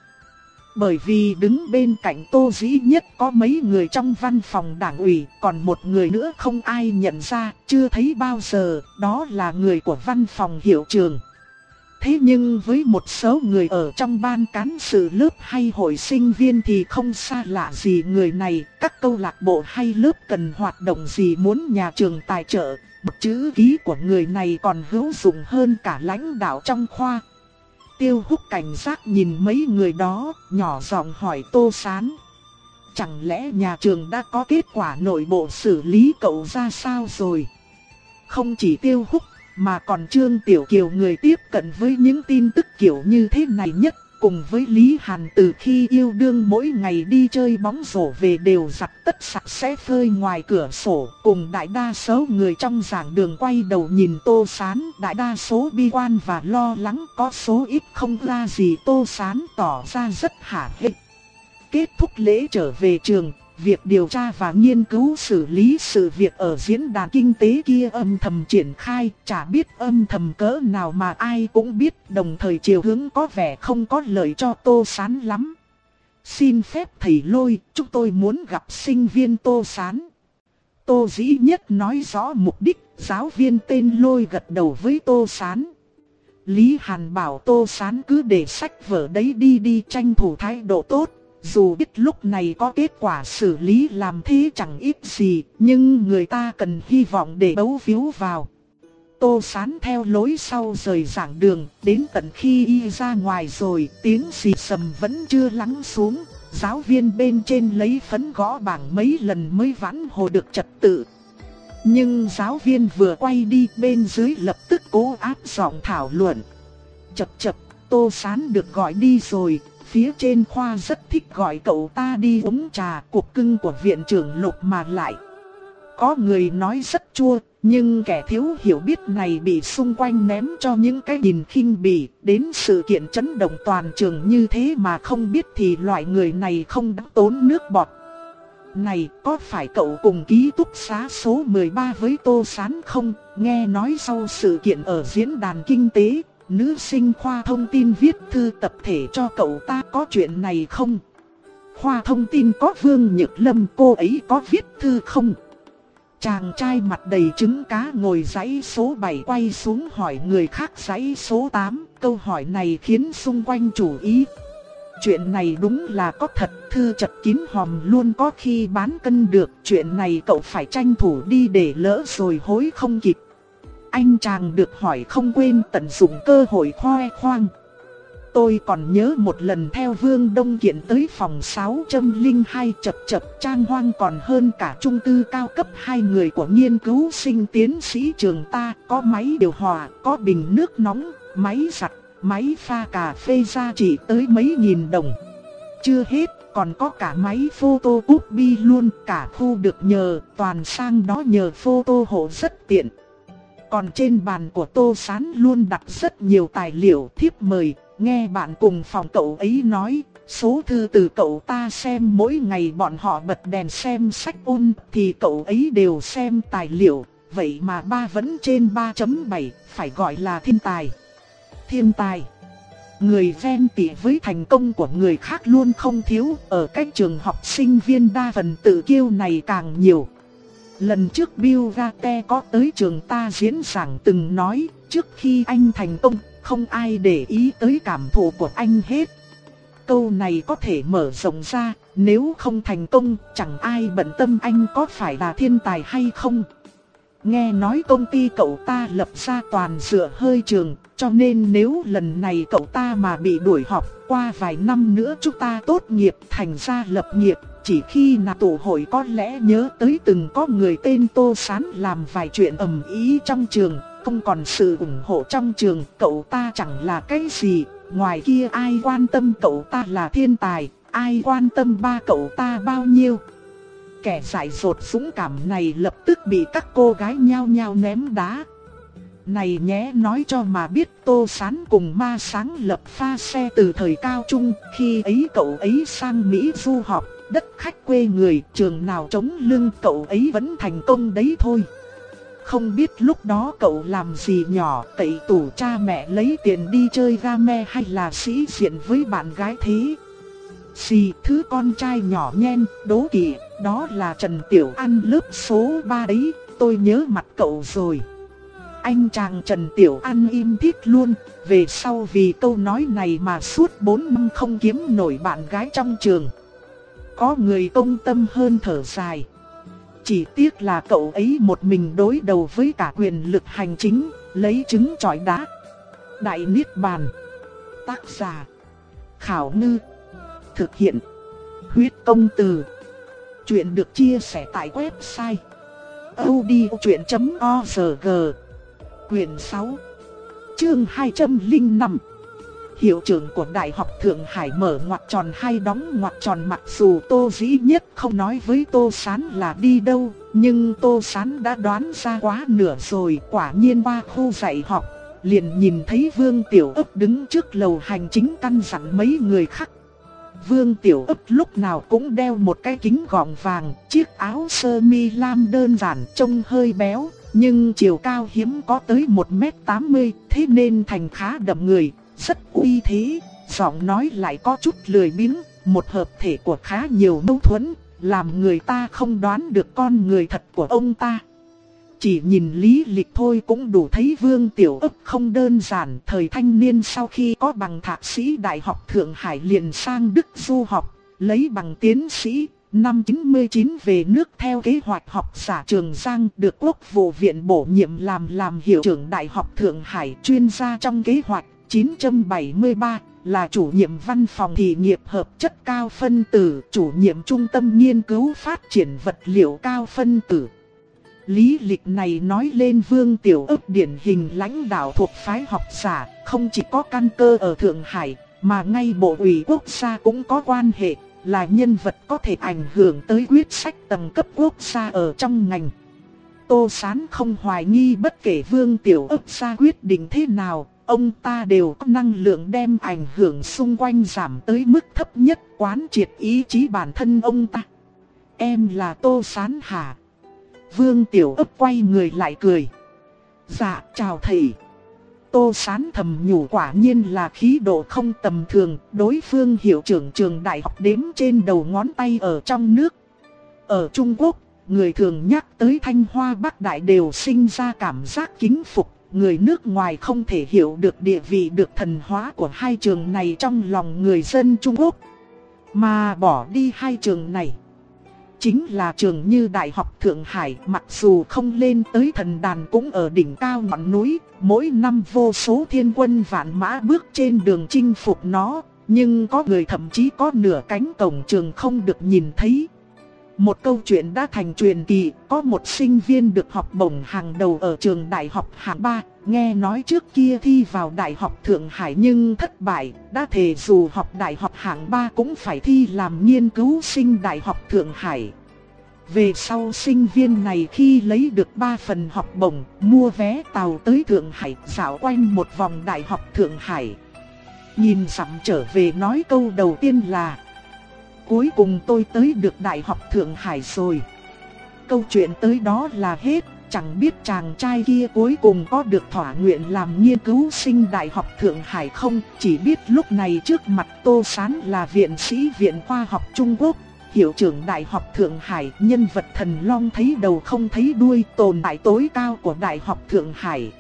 Bởi vì đứng bên cạnh Tô Dĩ Nhất có mấy người trong văn phòng đảng ủy, còn một người nữa không ai nhận ra, chưa thấy bao giờ, đó là người của văn phòng hiệu trưởng. Thế nhưng với một số người ở trong ban cán sự lớp hay hội sinh viên thì không xa lạ gì người này. Các câu lạc bộ hay lớp cần hoạt động gì muốn nhà trường tài trợ, một chữ ký của người này còn hữu dụng hơn cả lãnh đạo trong khoa. Tiêu Húc cảnh giác nhìn mấy người đó, nhỏ giọng hỏi Tô Sán: chẳng lẽ nhà trường đã có kết quả nội bộ xử lý cậu ra sao rồi? Không chỉ Tiêu Húc mà còn Trương Tiểu Kiều, người tiếp cận với những tin tức kiểu như thế này nhất, cùng với Lý Hàn từ khi yêu đương mỗi ngày đi chơi bóng rổ về đều giặt tất sạch sẽ phơi ngoài cửa sổ, cùng đại đa số người trong giảng đường quay đầu nhìn Tô Sán, đại đa số bi quan và lo lắng, có số ít không ra gì. Tô Sán tỏ ra rất hả hê. Kết thúc lễ trở về trường, việc điều tra và nghiên cứu xử lý sự việc ở diễn đàn kinh tế kia âm thầm triển khai, chả biết âm thầm cỡ nào mà ai cũng biết, đồng thời chiều hướng có vẻ không có lợi cho Tô Sán lắm. Xin phép thầy Lôi, chúng tôi muốn gặp sinh viên Tô Sán. Tô Dĩ Nhất nói rõ mục đích, giáo viên tên Lôi gật đầu với Tô Sán. Lý Hàn bảo Tô Sán cứ để sách vở đấy đi đi, tranh thủ thái độ tốt. Dù biết lúc này có kết quả xử lý làm thế chẳng ít gì, nhưng người ta cần hy vọng để bấu víu vào. Tô Sán theo lối sau rời giảng đường, đến tận khi y ra ngoài rồi, tiếng xì xầm vẫn chưa lắng xuống. Giáo viên bên trên lấy phấn gõ bảng mấy lần mới vãn hồi được trật tự. Nhưng giáo viên vừa quay đi, bên dưới lập tức cố áp giọng thảo luận. Chập chập, Tô Sán được gọi đi rồi. Phía trên khoa rất thích gọi cậu ta đi uống trà, cục cưng của viện trưởng Lục mà lại. Có người nói rất chua, nhưng kẻ thiếu hiểu biết này bị xung quanh ném cho những cái nhìn khinh bỉ. Đến sự kiện chấn động toàn trường như thế mà không biết thì loại người này không đáng tốn nước bọt. Này, có phải cậu cùng ký túc xá số mười ba với Tô Sán không? Nghe nói sau sự kiện ở diễn đàn kinh tế, nữ sinh khoa thông tin viết thư tập thể cho cậu ta, có chuyện này không? Khoa thông tin có Vương Nhược Lâm, cô ấy có viết thư không? Chàng trai mặt đầy trứng cá ngồi dãy số bảy quay xuống hỏi người khác dãy số tám, câu hỏi này khiến xung quanh chú ý. Chuyện này đúng là có thật, thư chật kín hòm luôn, có khi bán cân được. Chuyện này cậu phải tranh thủ đi để lỡ rồi hối không kịp. Anh chàng được hỏi không quên tận dụng cơ hội khoe khoang. Tôi còn nhớ một lần theo Vương Đông Kiện tới phòng sáu không hai, chập chập trang hoang còn hơn cả chung cư cao cấp. Hai người của nghiên cứu sinh tiến sĩ trường ta, có máy điều hòa, có bình nước nóng, máy giặt, máy pha cà phê ra chỉ tới mấy nghìn đồng. Chưa hết, còn có cả máy photocopy luôn, cả khu được nhờ, toàn sang đó nhờ photo hộ rất tiện. Còn trên bàn của Tô Sán luôn đặt rất nhiều tài liệu thiếp mời. Nghe bạn cùng phòng cậu ấy nói, số thư từ cậu ta xem mỗi ngày bọn họ bật đèn xem sách ôn thì cậu ấy đều xem tài liệu. Vậy mà ba vẫn trên ba chấm bảy, phải gọi là thiên tài. Thiên tài. Người ven tỉ với thành công của người khác luôn không thiếu, ở các trường học sinh viên đa phần tự kiêu này càng nhiều. Lần trước Bill Gates có tới trường ta diễn giảng từng nói, trước khi anh thành công, không ai để ý tới cảm thụ của anh hết. Câu này có thể mở rộng ra, nếu không thành công, chẳng ai bận tâm anh có phải là thiên tài hay không. Nghe nói công ty cậu ta lập ra toàn dựa hơi trường, cho nên nếu lần này cậu ta mà bị đuổi học, qua vài năm nữa chúng ta tốt nghiệp thành ra lập nghiệp. Chỉ khi nào tụ hội có lẽ nhớ tới từng có người tên Tô Sán làm vài chuyện ầm ĩ trong trường, không còn sự ủng hộ trong trường, cậu ta chẳng là cái gì. Ngoài kia ai quan tâm cậu ta là thiên tài, ai quan tâm ba cậu ta bao nhiêu. Kẻ dại dột dũng cảm này lập tức bị các cô gái nhao nhao ném đá. Này nhé, nói cho mà biết, Tô Sán cùng Ma sáng lập pha xe từ thời cao trung. Khi ấy cậu ấy sang Mỹ du học, đất khách quê người, trường nào chống lưng cậu ấy vẫn thành công đấy thôi. Không biết lúc đó cậu làm gì nhỏ, cậy tủ cha mẹ lấy tiền đi chơi game hay là sĩ diện với bạn gái thế. Xì, thứ con trai nhỏ nhen, đố kỵ, đó là Trần Tiểu An lớp số ba đấy, tôi nhớ mặt cậu rồi. Anh chàng Trần Tiểu An im thít luôn, về sau vì câu nói này mà suốt bốn năm không kiếm nổi bạn gái trong trường. Có người công tâm hơn thở dài. Chỉ tiếc là cậu ấy một mình đối đầu với cả quyền lực hành chính, lấy trứng chọi đá. Đại Niết Bàn. Tác giả Khảo Ngư. Thực hiện Huyết Công Từ. Chuyện được chia sẻ tại website audiochuyện chấm org. Quyển sáu, chương hai trăm lẻ năm. Hiệu trưởng của Đại học Thượng Hải mở ngoặc tròn hay đóng ngoặc tròn. Mặc dù Tô Dĩ Nhất không nói với Tô Sán là đi đâu, nhưng Tô Sán đã đoán ra quá nửa rồi. Quả nhiên qua khu dạy học, liền nhìn thấy Vương Tiểu Ấp đứng trước lầu hành chính căn dặn mấy người khác. Vương Tiểu Ấp lúc nào cũng đeo một cái kính gọng vàng, chiếc áo sơ mi lam đơn giản trông hơi béo, nhưng chiều cao hiếm có tới một mét tám mươi, thế nên thành khá đậm người, rất uy thế. Giọng nói lại có chút lười biếng, một hợp thể của khá nhiều mâu thuẫn, làm người ta không đoán được con người thật của ông ta. chỉ nhìn lý lịch thôi cũng đủ thấy Vương Tiểu Ức không đơn giản. Thời thanh niên sau khi có bằng thạc sĩ Đại học Thượng Hải liền sang Đức du học, lấy bằng tiến sĩ. Năm chín mươi chín về nước theo kế hoạch học giả Trường Giang, được Quốc vụ viện bổ nhiệm làm làm hiệu trưởng Đại học Thượng Hải, chuyên gia trong kế hoạch. Chín bảy ba là chủ nhiệm văn phòng thị nghiệp hợp chất cao phân tử, chủ nhiệm trung tâm nghiên cứu phát triển vật liệu cao phân tử. Lý lịch này nói lên Vương Tiểu Ức điển hình lãnh đạo thuộc phái học giả, không chỉ có căn cơ ở Thượng Hải, mà ngay Bộ ủy quốc gia cũng có quan hệ, là nhân vật có thể ảnh hưởng tới quyết sách tầng cấp quốc gia ở trong ngành. Tô Sán không hoài nghi bất kể Vương Tiểu Ức ra quyết định thế nào, ông ta đều có năng lượng đem ảnh hưởng xung quanh giảm tới mức thấp nhất, quán triệt ý chí bản thân ông ta. Em là Tô Sán hả? Vương Tiểu Ức quay người lại cười. Dạ, chào thầy. Tô Sán thầm nhủ quả nhiên là khí độ không tầm thường, đối phương hiệu trưởng trường đại học đếm trên đầu ngón tay ở trong nước. Ở Trung Quốc, người thường nhắc tới Thanh Hoa Bắc Đại đều sinh ra cảm giác kính phục. Người nước ngoài không thể hiểu được địa vị được thần hóa của hai trường này trong lòng người dân Trung Quốc. Mà bỏ đi hai trường này, chính là trường như Đại học Thượng Hải, mặc dù không lên tới thần đàn cũng ở đỉnh cao ngọn núi, mỗi năm vô số thiên quân vạn mã bước trên đường chinh phục nó, nhưng có người thậm chí có nửa cánh cổng trường không được nhìn thấy. Một câu chuyện đã thành truyền kỳ, có một sinh viên được học bổng hàng đầu ở trường đại học hạng ba, nghe nói trước kia thi vào Đại học Thượng Hải nhưng thất bại, đã thề dù học đại học hạng ba cũng phải thi làm nghiên cứu sinh Đại học Thượng Hải. Về sau sinh viên này khi lấy được ba phần học bổng, mua vé tàu tới Thượng Hải, dạo quanh một vòng Đại học Thượng Hải. Nhìn dặm trở về nói câu đầu tiên là: cuối cùng tôi tới được Đại học Thượng Hải rồi. Câu chuyện tới đó là hết, chẳng biết chàng trai kia cuối cùng có được thỏa nguyện làm nghiên cứu sinh Đại học Thượng Hải không, chỉ biết lúc này trước mặt Tô Sán là viện sĩ Viện Khoa học Trung Quốc, hiệu trưởng Đại học Thượng Hải, nhân vật thần long thấy đầu không thấy đuôi, tồn tại tối cao của Đại học Thượng Hải.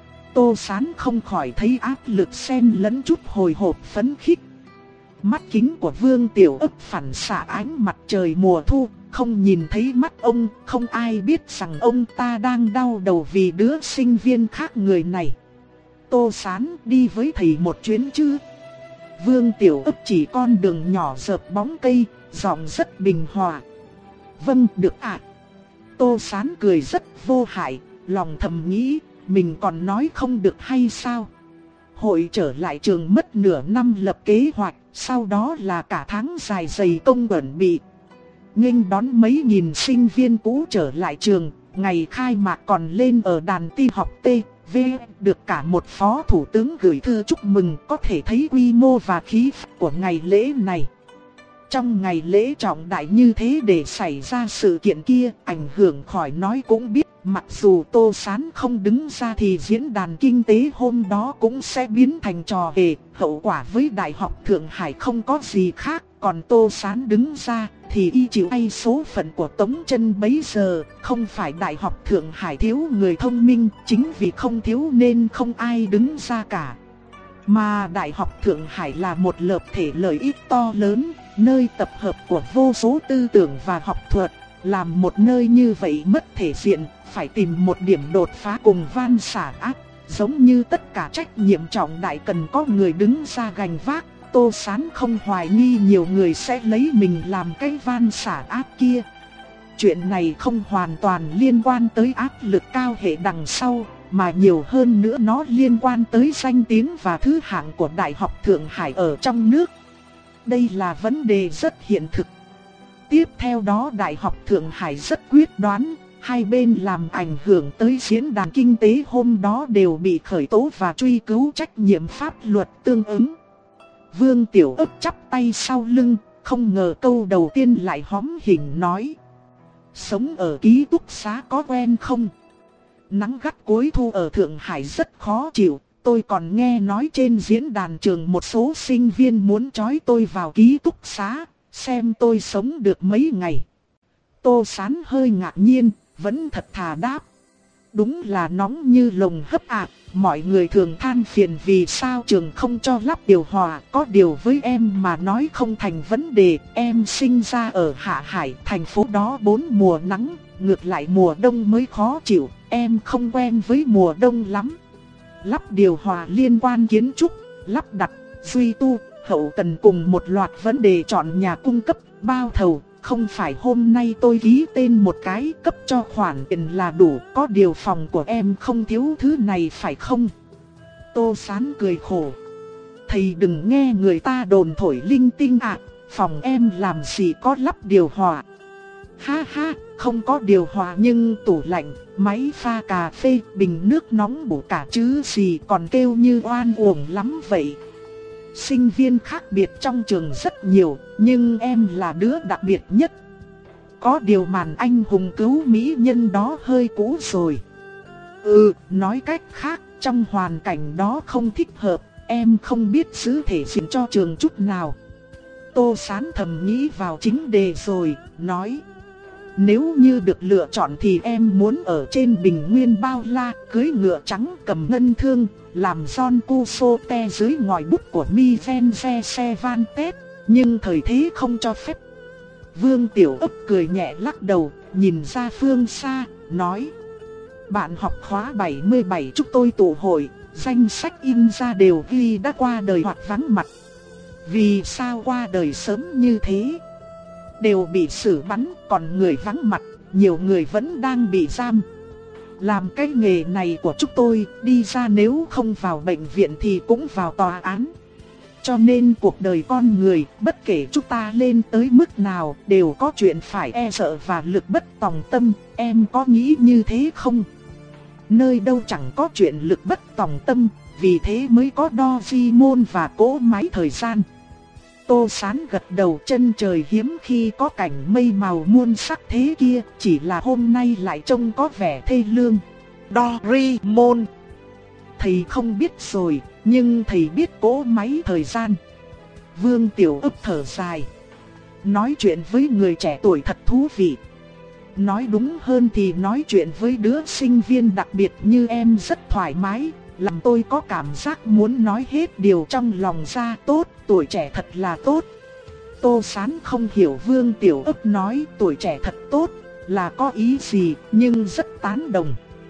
Tô Sán không khỏi thấy áp lực xen lẫn chút hồi hộp phấn khích. Mắt kính của Vương Tiểu Ức phản xạ ánh mặt trời mùa thu, không nhìn thấy mắt ông, không ai biết rằng ông ta đang đau đầu vì đứa sinh viên khác người này. Tô Sán đi với thầy một chuyến chứ? Vương Tiểu Ức chỉ con đường nhỏ dợp bóng cây, giọng rất bình hòa. Vâng, được ạ. Tô Sán cười rất vô hại, lòng thầm nghĩ, mình còn nói không được hay sao? Hội trở lại trường mất nửa năm lập kế hoạch, sau đó là cả tháng dài dày công chuẩn bị. Nghênh đón mấy nghìn sinh viên cũ trở lại trường, ngày khai mạc còn lên ở đàn tin học T, V, được cả một phó thủ tướng gửi thư chúc mừng, có thể thấy quy mô và khí phách của ngày lễ này. Trong ngày lễ trọng đại như thế để xảy ra sự kiện kia, ảnh hưởng khỏi nói cũng biết, mặc dù Tô Sán không đứng ra thì diễn đàn kinh tế hôm đó cũng sẽ biến thành trò hề, hậu quả với Đại học Thượng Hải không có gì khác, còn Tô Sán đứng ra thì y chịu hay số phận của Tống Chân bấy giờ, không phải Đại học Thượng Hải thiếu người thông minh, chính vì không thiếu nên không ai đứng ra cả. Mà Đại học Thượng Hải là một lập thể lợi ích to lớn, nơi tập hợp của vô số tư tưởng và học thuật, làm một nơi như vậy mất thể diện, phải tìm một điểm đột phá cùng van xả ác, giống như tất cả trách nhiệm trọng đại cần có người đứng ra gánh vác. Tô Sán không hoài nghi nhiều người sẽ lấy mình làm cái van xả ác kia. Chuyện này không hoàn toàn liên quan tới áp lực cao hệ đằng sau, mà nhiều hơn nữa nó liên quan tới danh tiếng và thứ hạng của Đại học Thượng Hải ở trong nước. Đây là vấn đề rất hiện thực. Tiếp theo đó Đại học Thượng Hải rất quyết đoán, hai bên làm ảnh hưởng tới diễn đàn kinh tế hôm đó đều bị khởi tố và truy cứu trách nhiệm pháp luật tương ứng. Vương Tiểu Ức chắp tay sau lưng, không ngờ câu đầu tiên lại hóm hình nói: sống ở ký túc xá có quen không? Nắng gắt cuối thu ở Thượng Hải rất khó chịu, tôi còn nghe nói trên diễn đàn trường một số sinh viên muốn trói tôi vào ký túc xá, xem tôi sống được mấy ngày. Tô Sán hơi ngạc nhiên, vẫn thật thà đáp: Đúng là nóng như lồng hấp ạ. Mọi người thường than phiền vì sao trường không cho lắp điều hòa. Có điều với em mà nói không thành vấn đề. Em sinh ra ở Hạ Hải, thành phố đó bốn mùa nắng. Ngược lại mùa đông mới khó chịu. Em không quen với mùa đông lắm. Lắp điều hòa liên quan kiến trúc, lắp đặt, duy tu, hậu cần cùng một loạt vấn đề chọn nhà cung cấp, bao thầu. Không phải hôm nay tôi ký tên một cái cấp cho khoản tiền là đủ. Có điều phòng của em không thiếu thứ này phải không? Tô Sán cười khổ. Thầy đừng nghe người ta đồn thổi linh tinh ạ. Phòng em làm gì có lắp điều hòa. Ha ha, không có điều hòa nhưng tủ lạnh, máy pha cà phê, bình nước nóng bổ cả chứ gì, còn kêu như oan uổng lắm vậy. Sinh viên khác biệt trong trường rất nhiều, nhưng em là đứa đặc biệt nhất. Có điều màn anh hùng cứu mỹ nhân đó hơi cũ rồi. Ừ, nói cách khác, trong hoàn cảnh đó không thích hợp, em không biết giữ thể diện cho trường chút nào. Tô Sán thầm nghĩ vào chính đề rồi, nói. Nếu như được lựa chọn thì em muốn ở trên bình nguyên bao la, cưới ngựa trắng cầm ngân thương, làm John Quixote dưới ngòi bút của Miguel de Cervantes, nhưng thời thế không cho phép. Vương Tiểu Ấp cười nhẹ lắc đầu, nhìn ra phương xa, nói. Bạn học khóa bảy mươi bảy chúc tôi tụ hội, danh sách in ra đều ghi đã qua đời hoặc vắng mặt. Vì sao qua đời sớm như thế? Đều bị xử bắn, còn người vắng mặt, nhiều người vẫn đang bị giam. Làm cái nghề này của chúng tôi, đi ra nếu không vào bệnh viện thì cũng vào tòa án. Cho nên cuộc đời con người, bất kể chúng ta lên tới mức nào, đều có chuyện phải e sợ và lực bất tòng tâm. Em có nghĩ như thế không? Nơi đâu chẳng có chuyện lực bất tòng tâm, vì thế mới có Doraemon và cỗ máy thời gian. Tô Sán gật đầu, chân trời hiếm khi có cảnh mây màu muôn sắc thế kia, chỉ là hôm nay lại trông có vẻ thê lương. Doraemon. Thầy không biết rồi, nhưng thầy biết cỗ máy thời gian. Vương Tiểu Ấp thở dài. Nói chuyện với người trẻ tuổi thật thú vị. Nói đúng hơn thì nói chuyện với đứa sinh viên đặc biệt như em rất thoải mái. Làm tôi có cảm giác muốn nói hết điều trong lòng ra. Tốt, tuổi trẻ thật là tốt. Tô Sán không hiểu Vương Tiểu Ấp nói tuổi trẻ thật tốt là có ý gì, nhưng rất tán đồng.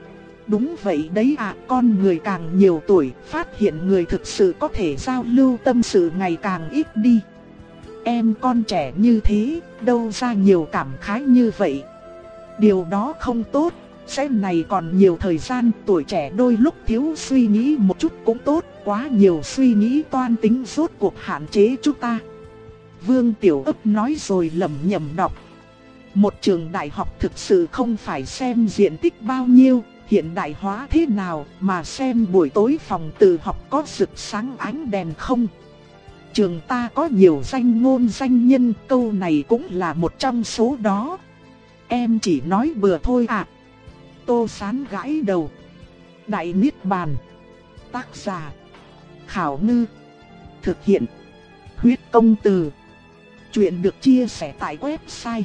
Đúng vậy đấy ạ, con người càng nhiều tuổi, phát hiện người thực sự có thể giao lưu tâm sự ngày càng ít đi. Em con trẻ như thế, đâu ra nhiều cảm khái như vậy. Điều đó không tốt. Sẽ này còn nhiều thời gian, tuổi trẻ đôi lúc thiếu suy nghĩ một chút cũng tốt, quá nhiều suy nghĩ toan tính rốt cuộc hạn chế chúng ta. Vương Tiểu Ấp nói rồi lẩm nhẩm đọc. Một trường đại học thực sự không phải xem diện tích bao nhiêu, hiện đại hóa thế nào, mà xem buổi tối phòng tự học có rực sáng ánh đèn không. Trường ta có nhiều danh ngôn danh nhân, câu này cũng là một trong số đó. Em chỉ nói bừa thôi ạ. Tô Sán gãi đầu. Đại Niết Bàn. Tác giả Khảo Ngư. Thực hiện Huyết Công Từ. Chuyện được chia sẻ tại website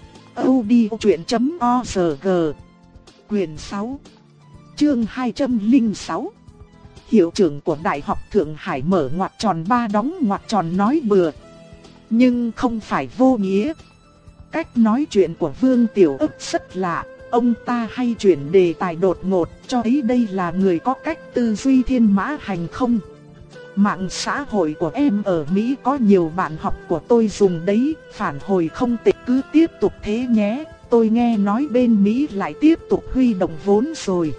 audiochuyện chấm org. Quyền sáu, chương hai trăm lẻ sáu. Hiệu trưởng của Đại học Thượng Hải mở ngoặc tròn ba đóng ngoặc tròn nói bừa. Nhưng không phải vô nghĩa. Cách nói chuyện của Vương Tiểu Ấp rất lạ. Ông ta hay chuyển đề tài đột ngột, cho thấy đây là người có cách tư duy thiên mã hành không. Mạng xã hội của em ở Mỹ có nhiều bạn học của tôi dùng đấy, phản hồi không tệ, cứ tiếp tục thế nhé. Tôi nghe nói bên Mỹ lại tiếp tục huy động vốn rồi.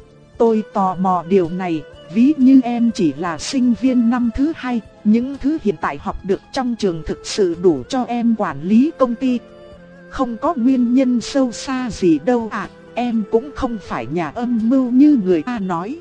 Tôi tò mò điều này, ví như em chỉ là sinh viên năm thứ hai, những thứ hiện tại học được trong trường thực sự đủ cho em quản lý công ty. Không có nguyên nhân sâu xa gì đâu ạ, em cũng không phải nhà âm mưu như người ta nói.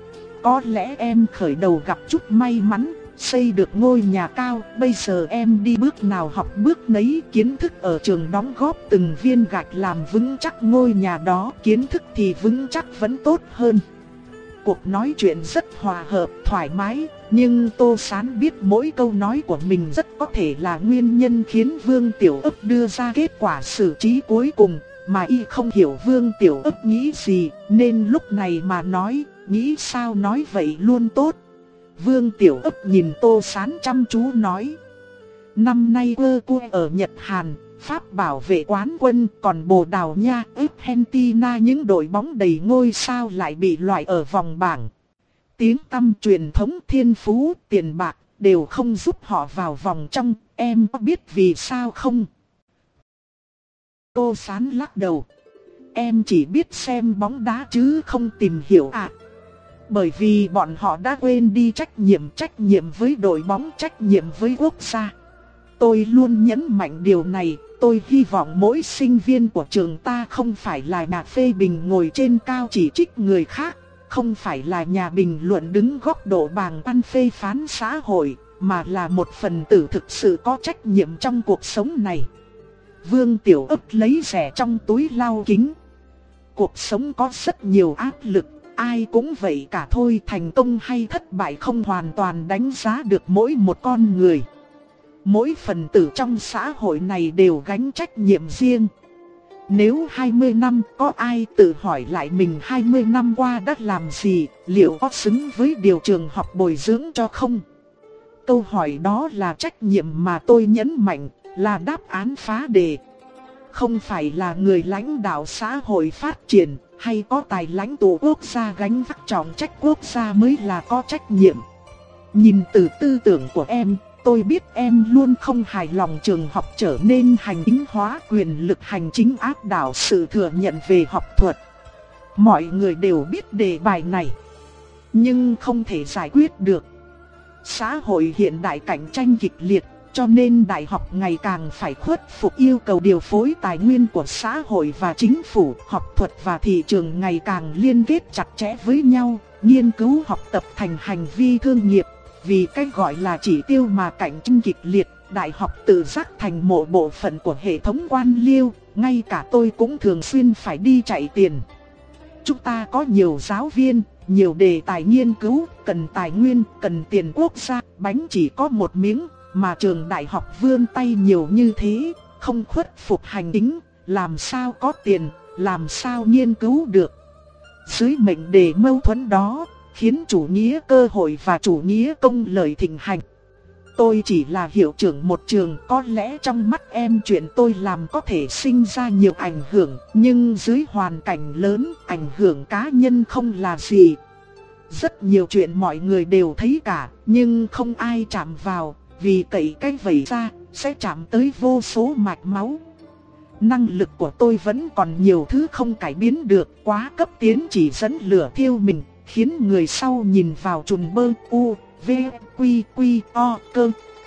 Có lẽ em khởi đầu gặp chút may mắn, xây được ngôi nhà cao, bây giờ em đi bước nào học bước nấy, kiến thức ở trường đóng góp từng viên gạch làm vững chắc ngôi nhà đó, kiến thức thì vững chắc vẫn tốt hơn. Cuộc nói chuyện rất hòa hợp, thoải mái, nhưng Tô Sán biết mỗi câu nói của mình rất có thể là nguyên nhân khiến Vương Tiểu Ấp đưa ra kết quả xử trí cuối cùng, mà y không hiểu Vương Tiểu Ấp nghĩ gì, nên lúc này mà nói, nghĩ sao nói vậy luôn tốt. Vương Tiểu Ấp nhìn Tô Sán chăm chú nói. Năm nay quơ cua ở Nhật Hàn, Pháp bảo vệ quán quân, còn Bồ Đào Nha, Argentina những đội bóng đầy ngôi sao lại bị loại ở vòng bảng. Tiếng tăm truyền thống thiên phú, tiền bạc đều không giúp họ vào vòng trong, em có biết vì sao không? Tô Sán lắc đầu. Em chỉ biết xem bóng đá chứ không tìm hiểu ạ. À. Bởi vì bọn họ đã quên đi trách nhiệm, trách nhiệm với đội bóng, trách nhiệm với quốc gia. Tôi luôn nhấn mạnh điều này, tôi hy vọng mỗi sinh viên của trường ta không phải là nhà phê bình ngồi trên cao chỉ trích người khác, không phải là nhà bình luận đứng góc độ bàng quan phê phán xã hội, mà là một phần tử thực sự có trách nhiệm trong cuộc sống này. Vương Tiểu Ấp lấy rẻ trong túi lau kính. Cuộc sống có rất nhiều áp lực, ai cũng vậy cả thôi, thành công hay thất bại không hoàn toàn đánh giá được mỗi một con người. Mỗi phần tử trong xã hội này đều gánh trách nhiệm riêng. Nếu hai mươi năm có ai tự hỏi lại mình hai mươi năm qua đã làm gì, liệu có xứng với điều trường học bồi dưỡng cho không? Câu hỏi đó là trách nhiệm mà tôi nhấn mạnh, là đáp án phá đề. Không phải là người lãnh đạo xã hội phát triển hay có tài lãnh tụ quốc gia gánh vác trọng trách quốc gia mới là có trách nhiệm. Nhìn từ tư tưởng của em, tôi biết em luôn không hài lòng trường học trở nên hành chính hóa, quyền lực hành chính áp đảo sự thừa nhận về học thuật. Mọi người đều biết đề bài này, nhưng không thể giải quyết được. Xã hội hiện đại cạnh tranh kịch liệt, cho nên đại học ngày càng phải khuất phục yêu cầu điều phối tài nguyên của xã hội và chính phủ. Học thuật và thị trường ngày càng liên kết chặt chẽ với nhau, nghiên cứu học tập thành hành vi thương nghiệp. Vì cái gọi là chỉ tiêu mà cạnh tranh kịch liệt, đại học tự giác thành một bộ phận của hệ thống quan liêu, ngay cả tôi cũng thường xuyên phải đi chạy tiền. Chúng ta có nhiều giáo viên, nhiều đề tài nghiên cứu, cần tài nguyên, cần tiền quốc gia, bánh chỉ có một miếng, mà trường đại học vươn tay nhiều như thế, không khuất phục hành chính, làm sao có tiền, làm sao nghiên cứu được. Dưới mệnh đề mâu thuẫn đó, khiến chủ nghĩa cơ hội và chủ nghĩa công lợi thịnh hành. Tôi chỉ là hiệu trưởng một trường, có lẽ trong mắt em chuyện tôi làm có thể sinh ra nhiều ảnh hưởng, nhưng dưới hoàn cảnh lớn, ảnh hưởng cá nhân không là gì. Rất nhiều chuyện mọi người đều thấy cả, nhưng không ai chạm vào, vì cậy cái vẩy ra, sẽ chạm tới vô số mạch máu. Năng lực của tôi vẫn còn nhiều thứ không cải biến được, quá cấp tiến chỉ dẫn lửa thiêu mình, khiến người sau nhìn vào chùn bơ u, v, quy, quy, o, cơ.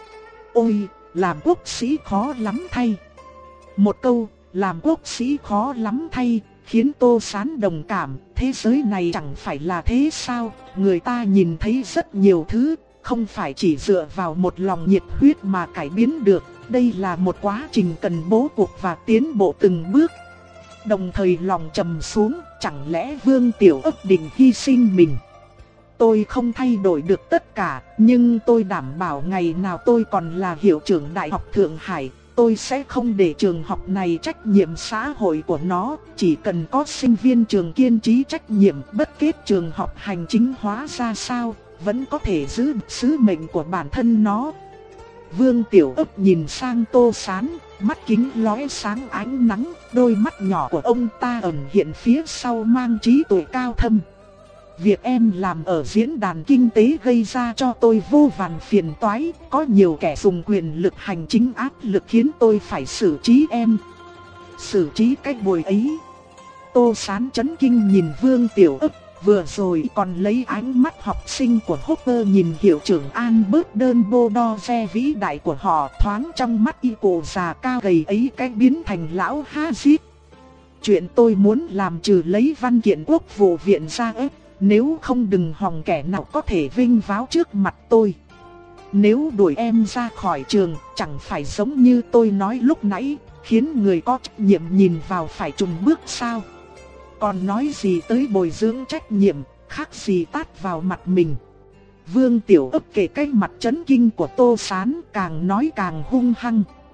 Ôi, làm quốc sĩ khó lắm thay. Một câu, làm quốc sĩ khó lắm thay, khiến Tô Sán đồng cảm. Thế giới này chẳng phải là thế sao, người ta nhìn thấy rất nhiều thứ, không phải chỉ dựa vào một lòng nhiệt huyết mà cải biến được. Đây là một quá trình cần bố cục và tiến bộ từng bước. Đồng thời lòng trầm xuống, chẳng lẽ Vương Tiểu Ấp định hy sinh mình? Tôi không thay đổi được tất cả, nhưng tôi đảm bảo ngày nào tôi còn là hiệu trưởng Đại học Thượng Hải, tôi sẽ không để trường học này trách nhiệm xã hội của nó. Chỉ cần có sinh viên trường kiên trì trách nhiệm, bất kết trường học hành chính hóa ra sao, vẫn có thể giữ sứ mệnh của bản thân nó. Vương Tiểu Ấp nhìn sang Tô Sán, mắt kính lóe sáng ánh nắng, đôi mắt nhỏ của ông ta ẩn hiện phía sau mang trí tuệ cao thâm. Việc em làm ở diễn đàn kinh tế gây ra cho tôi vô vàn phiền toái, có nhiều kẻ dùng quyền lực hành chính áp lực khiến tôi phải xử trí em. Xử trí cách bồi ấy. Tô Sán chấn kinh nhìn Vương Tiểu Ấp, vừa rồi còn lấy ánh mắt học sinh của Hopper nhìn hiệu trưởng Albert Dumbledore vĩ đại của họ, thoáng trong mắt y cụ già cao gầy ấy cách biến thành lão Hazit. Chuyện tôi muốn làm trừ lấy văn kiện quốc vụ viện ra ép, nếu không đừng hòng kẻ nào có thể vinh váo trước mặt tôi. Nếu đuổi em ra khỏi trường, chẳng phải giống như tôi nói lúc nãy, khiến người có trách nhiệm nhìn vào phải chùn bước sao? Còn nói gì tới bồi dưỡng trách nhiệm, khác gì tát vào mặt mình. Vương Tiểu Ấp kể cái mặt chấn kinh của Tô Sán, càng nói càng hung hăng.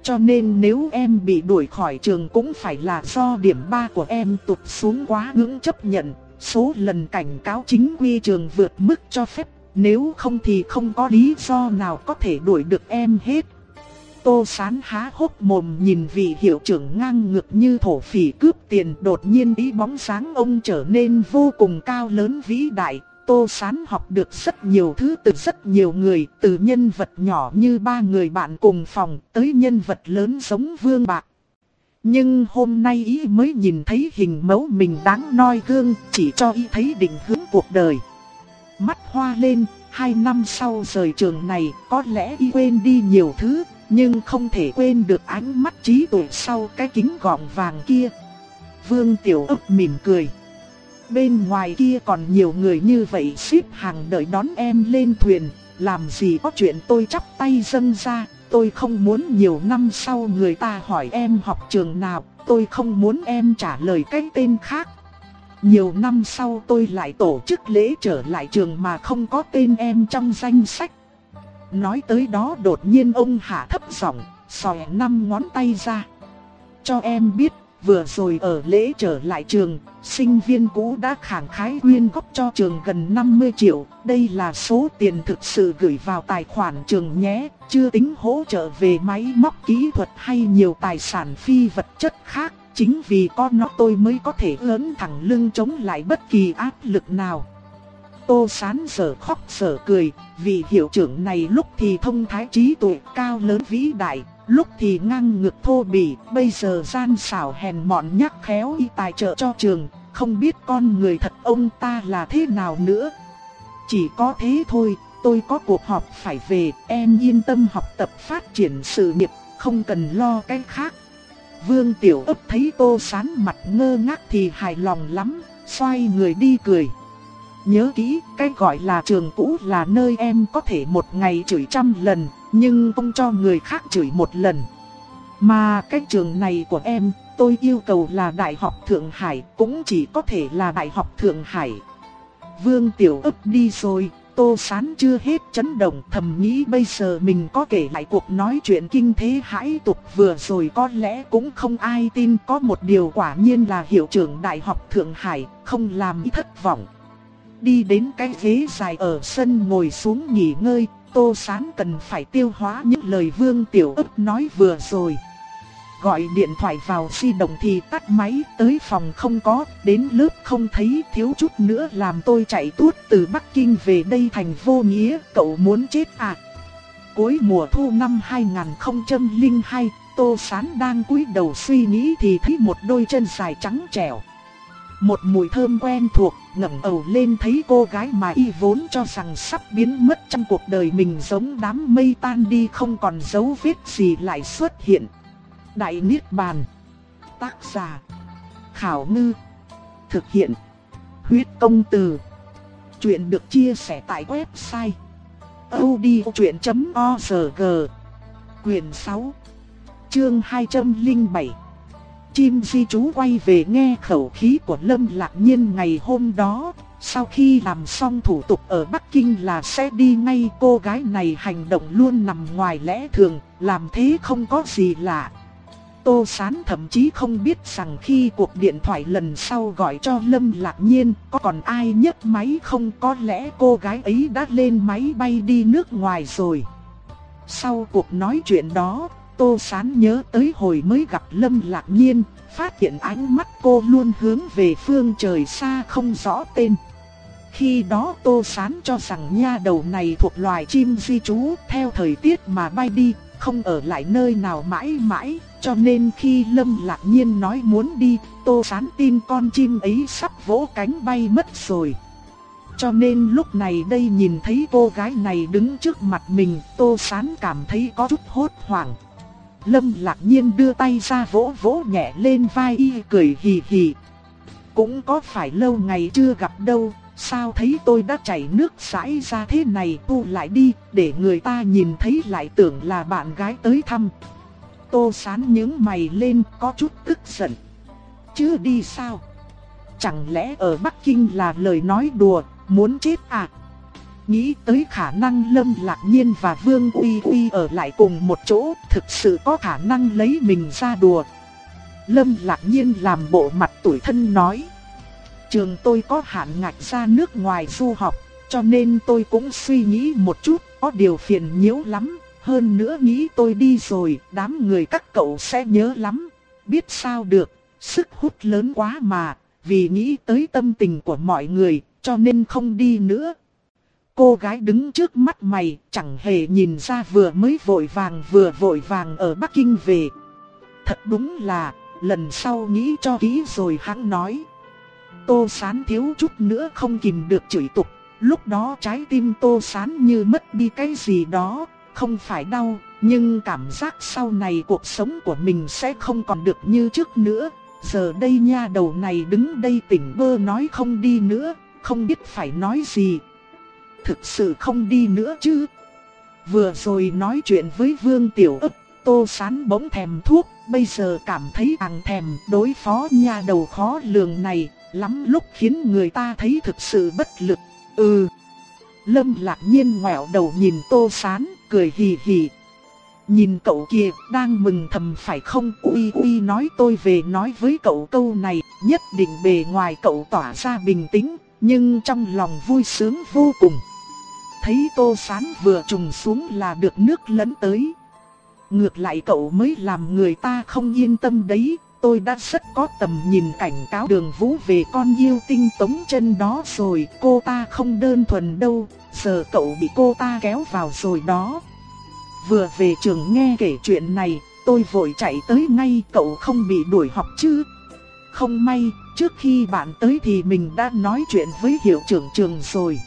Cho nên nếu em bị đuổi khỏi trường cũng phải là do điểm ba của em tụt xuống quá ngưỡng chấp nhận. Số lần cảnh cáo chính quy trường vượt mức cho phép, nếu không thì không có lý do nào có thể đuổi được em hết. Tô Sán há hốc mồm nhìn vị hiệu trưởng ngang ngược như thổ phỉ cướp tiền, đột nhiên ý bóng dáng ông trở nên vô cùng cao lớn vĩ đại. Tô Sán học được rất nhiều thứ từ rất nhiều người, từ nhân vật nhỏ như ba người bạn cùng phòng tới nhân vật lớn giống Vương Bạc. Nhưng hôm nay ý mới nhìn thấy hình mẫu mình đáng noi gương, chỉ cho ý thấy định hướng cuộc đời. Mắt hoa lên, hai năm sau rời trường này, có lẽ ý quên đi nhiều thứ, nhưng không thể quên được ánh mắt trí tuệ sau cái kính gọng vàng kia. Vương Tiểu Ức mỉm cười. Bên ngoài kia còn nhiều người như vậy xếp hàng đợi đón em lên thuyền, làm gì có chuyện tôi chắp tay dâng ra. Tôi không muốn nhiều năm sau người ta hỏi em học trường nào, tôi không muốn em trả lời cái tên khác. Nhiều năm sau tôi lại tổ chức lễ trở lại trường mà không có tên em trong danh sách. Nói tới đó đột nhiên ông hạ thấp giọng, xòe năm ngón tay ra. Cho em biết, vừa rồi ở lễ trở lại trường, sinh viên cũ đã khẳng khái quyên góp cho trường gần năm mươi triệu. Đây là số tiền thực sự gửi vào tài khoản trường nhé, chưa tính hỗ trợ về máy móc kỹ thuật hay nhiều tài sản phi vật chất khác. Chính vì có nó tôi mới có thể ưỡn thẳng lưng chống lại bất kỳ áp lực nào. Tô Sán giờ khóc giờ cười, vì hiệu trưởng này lúc thì thông thái trí tuệ cao lớn vĩ đại, lúc thì ngang ngược thô bỉ, bây giờ gian xảo hèn mọn nhắc khéo y tài trợ cho trường, không biết con người thật ông ta là thế nào nữa. Chỉ có thế thôi, tôi có cuộc họp phải về, em yên tâm học tập phát triển sự nghiệp, không cần lo cái khác. Vương Tiểu Ức thấy Tô Sán mặt ngơ ngác thì hài lòng lắm, xoay người đi cười. Nhớ kỹ, cái gọi là trường cũ là nơi em có thể một ngày chửi trăm lần, nhưng không cho người khác chửi một lần. Mà cái trường này của em, tôi yêu cầu là Đại học Thượng Hải, cũng chỉ có thể là Đại học Thượng Hải. Vương Tiểu Ức đi rồi, Tô Sán chưa hết chấn động, thầm nghĩ bây giờ mình có kể lại cuộc nói chuyện kinh thế hãi tục vừa rồi có lẽ cũng không ai tin. Có một điều quả nhiên là hiệu trưởng Đại học Thượng Hải, không làm ý thất vọng. Đi đến cái ghế dài ở sân ngồi xuống nghỉ ngơi, Tô Sán cần phải tiêu hóa những lời Vương Tiểu Ức nói vừa rồi. Gọi điện thoại vào di động thì tắt máy, tới phòng không có, đến lớp không thấy, thiếu chút nữa làm tôi chạy tuốt từ Bắc Kinh về đây thành vô nghĩa, cậu muốn chết à? Cuối mùa thu năm hai nghìn không trăm lẻ hai, Tô Sán đang cúi đầu suy nghĩ thì thấy một đôi chân dài trắng trẻo. Một mùi thơm quen thuộc, ngẩng đầu lên thấy cô gái mà y vốn cho rằng sắp biến mất trong cuộc đời mình giống đám mây tan đi không còn dấu vết gì lại xuất hiện. Đại Niết Bàn. Tác giả Khảo Ngư. Thực hiện Huyết Công Từ. Chuyện được chia sẻ tại website audiochuyện chấm org. Quyền sáu, chương hai trăm lẻ bảy. Chim di trú quay về nghe khẩu khí của Lâm Lạc Nhiên ngày hôm đó. Sau khi làm xong thủ tục ở Bắc Kinh là sẽ đi ngay. Cô gái này hành động luôn nằm ngoài lẽ thường, làm thế không có gì lạ. Tô Sán thậm chí không biết rằng khi cuộc điện thoại lần sau gọi cho Lâm Lạc Nhiên có còn ai nhấc máy không, có lẽ cô gái ấy đã lên máy bay đi nước ngoài rồi. Sau cuộc nói chuyện đó, Tô Sán nhớ tới hồi mới gặp Lâm Lạc Nhiên, phát hiện ánh mắt cô luôn hướng về phương trời xa không rõ tên. Khi đó Tô Sán cho rằng nha đầu này thuộc loài chim di trú, theo thời tiết mà bay đi, không ở lại nơi nào mãi mãi. Cho nên khi Lâm Lạc Nhiên nói muốn đi, Tô Sán tin con chim ấy sắp vỗ cánh bay mất rồi. Cho nên lúc này đây nhìn thấy cô gái này đứng trước mặt mình, Tô Sán cảm thấy có chút hốt hoảng. Lâm Lạc Nhiên đưa tay ra vỗ vỗ nhẹ lên vai y, cười hì hì. Cũng có phải lâu ngày chưa gặp đâu, sao thấy tôi đã chảy nước rãi ra thế này, tu lại đi, để người ta nhìn thấy lại tưởng là bạn gái tới thăm. Tô Sán nhướng mày lên, có chút tức giận. Chưa đi sao? Chẳng lẽ ở Bắc Kinh là lời nói đùa, muốn chết à? nghĩ tới khả năng Lâm Lạc Nhiên và Vương Uy Uy ở lại cùng một chỗ, thực sự có khả năng lấy mình ra đùa. Lâm Lạc Nhiên làm bộ mặt tủi thân nói: trường tôi có hạn ngạch ra nước ngoài du học, cho nên tôi cũng suy nghĩ một chút, có điều phiền nhiễu lắm. Hơn nữa nghĩ tôi đi rồi, đám người các cậu sẽ nhớ lắm. Biết sao được, sức hút lớn quá mà, vì nghĩ tới tâm tình của mọi người, cho nên không đi nữa. Cô gái đứng trước mắt mày, chẳng hề nhìn ra vừa mới vội vàng vừa vội vàng ở Bắc Kinh về. Thật đúng là, lần sau nghĩ cho kỹ rồi hãng nói. Tô Sán thiếu chút nữa không kìm được chửi tục. Lúc đó trái tim Tô Sán như mất đi cái gì đó, không phải đau, nhưng cảm giác sau này cuộc sống của mình sẽ không còn được như trước nữa. Giờ đây nha đầu này đứng đây tỉnh bơ nói không đi nữa, không biết phải nói gì. Thực sự không đi nữa chứ. Vừa rồi nói chuyện với Vương Tiểu Ức, Tô Sán bỗng thèm thuốc, bây giờ cảm thấy càng thèm. Đối phó nha đầu khó lường này, lắm lúc khiến người ta thấy thực sự bất lực. Ừ. Lâm Lạc Nhiên ngoẹo đầu nhìn Tô Sán, cười hì hì. Nhìn cậu kia, đang mừng thầm phải không? Uy Uy nói tôi về nói với cậu câu này, nhất định bề ngoài cậu tỏa ra bình tĩnh, nhưng trong lòng vui sướng vô cùng. Thấy Tô Sán vừa trùng xuống là được nước lấn tới. Ngược lại cậu mới làm người ta không yên tâm đấy. Tôi đã rất có tầm nhìn cảnh cáo Đường Vũ về con yêu tinh Tống Chân đó rồi. Cô ta không đơn thuần đâu, giờ cậu bị cô ta kéo vào rồi đó. Vừa về trường nghe kể chuyện này, tôi vội chạy tới ngay. Cậu không bị đuổi học chứ? Không may, trước khi bạn tới thì mình đã nói chuyện với hiệu trưởng trường rồi.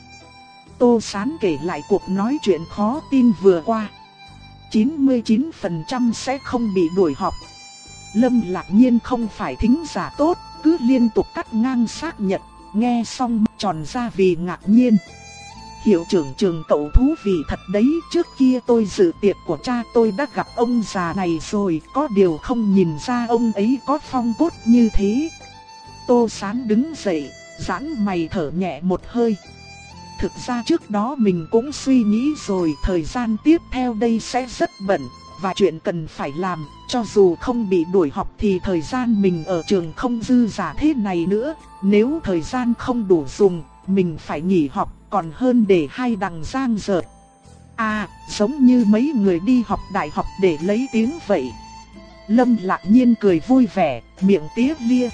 Tô Sán kể lại cuộc nói chuyện khó tin vừa qua. chín mươi chín phần trăm sẽ không bị đuổi học. Lâm Lạc Nhiên không phải thính giả tốt, cứ liên tục cắt ngang xác nhận, nghe xong mắt tròn ra vì ngạc nhiên. Hiệu trưởng trường cậu thú vị thật đấy, trước kia tôi dự tiệc của cha tôi đã gặp ông già này rồi, có điều không nhìn ra ông ấy có phong cốt như thế. Tô Sán đứng dậy, giãn mày thở nhẹ một hơi. Thực ra trước đó mình cũng suy nghĩ rồi, thời gian tiếp theo đây sẽ rất bận, và chuyện cần phải làm, cho dù không bị đuổi học thì thời gian mình ở trường không dư dả thế này nữa. Nếu thời gian không đủ dùng, mình phải nghỉ học, còn hơn để hai đằng giang dở. À, giống như mấy người đi học đại học để lấy tiếng vậy. Lâm Lạc Nhiên cười vui vẻ, miệng tía lia.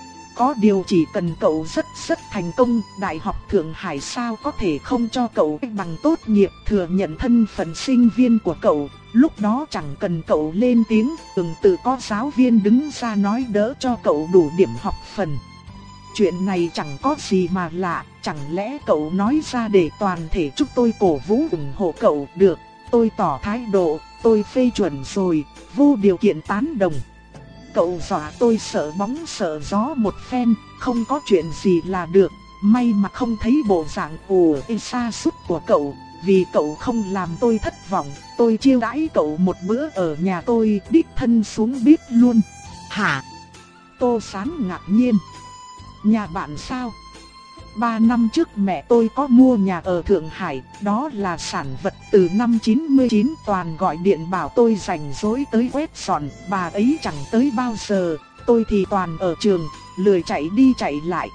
Có điều chỉ cần cậu rất rất thành công, Đại học Thượng Hải sao có thể không cho cậu bằng tốt nghiệp, thừa nhận thân phận sinh viên của cậu. Lúc đó chẳng cần cậu lên tiếng, từng tự có giáo viên đứng ra nói đỡ cho cậu đủ điểm học phần. Chuyện này chẳng có gì mà lạ, chẳng lẽ cậu nói ra để toàn thể chúng tôi cổ vũ ủng hộ cậu? Được, tôi tỏ thái độ, tôi phê chuẩn rồi, vô điều kiện tán đồng. Cậu dọa tôi sợ bóng sợ gió một phen, không có chuyện gì là được. May mà không thấy bộ dạng ủ ê sa sút của cậu, vì cậu không làm tôi thất vọng. Tôi chiêu đãi cậu một bữa ở nhà tôi, đích thân xuống bếp luôn. Hả? Tô Sán ngạc nhiên. Nhà bạn sao? Ba năm trước mẹ tôi có mua nhà ở Thượng Hải, đó là sản vật từ năm chín mươi chín, toàn gọi điện bảo tôi rảnh rỗi tới quét dọn, bà ấy chẳng tới bao giờ, tôi thì toàn ở trường, lười chạy đi chạy lại.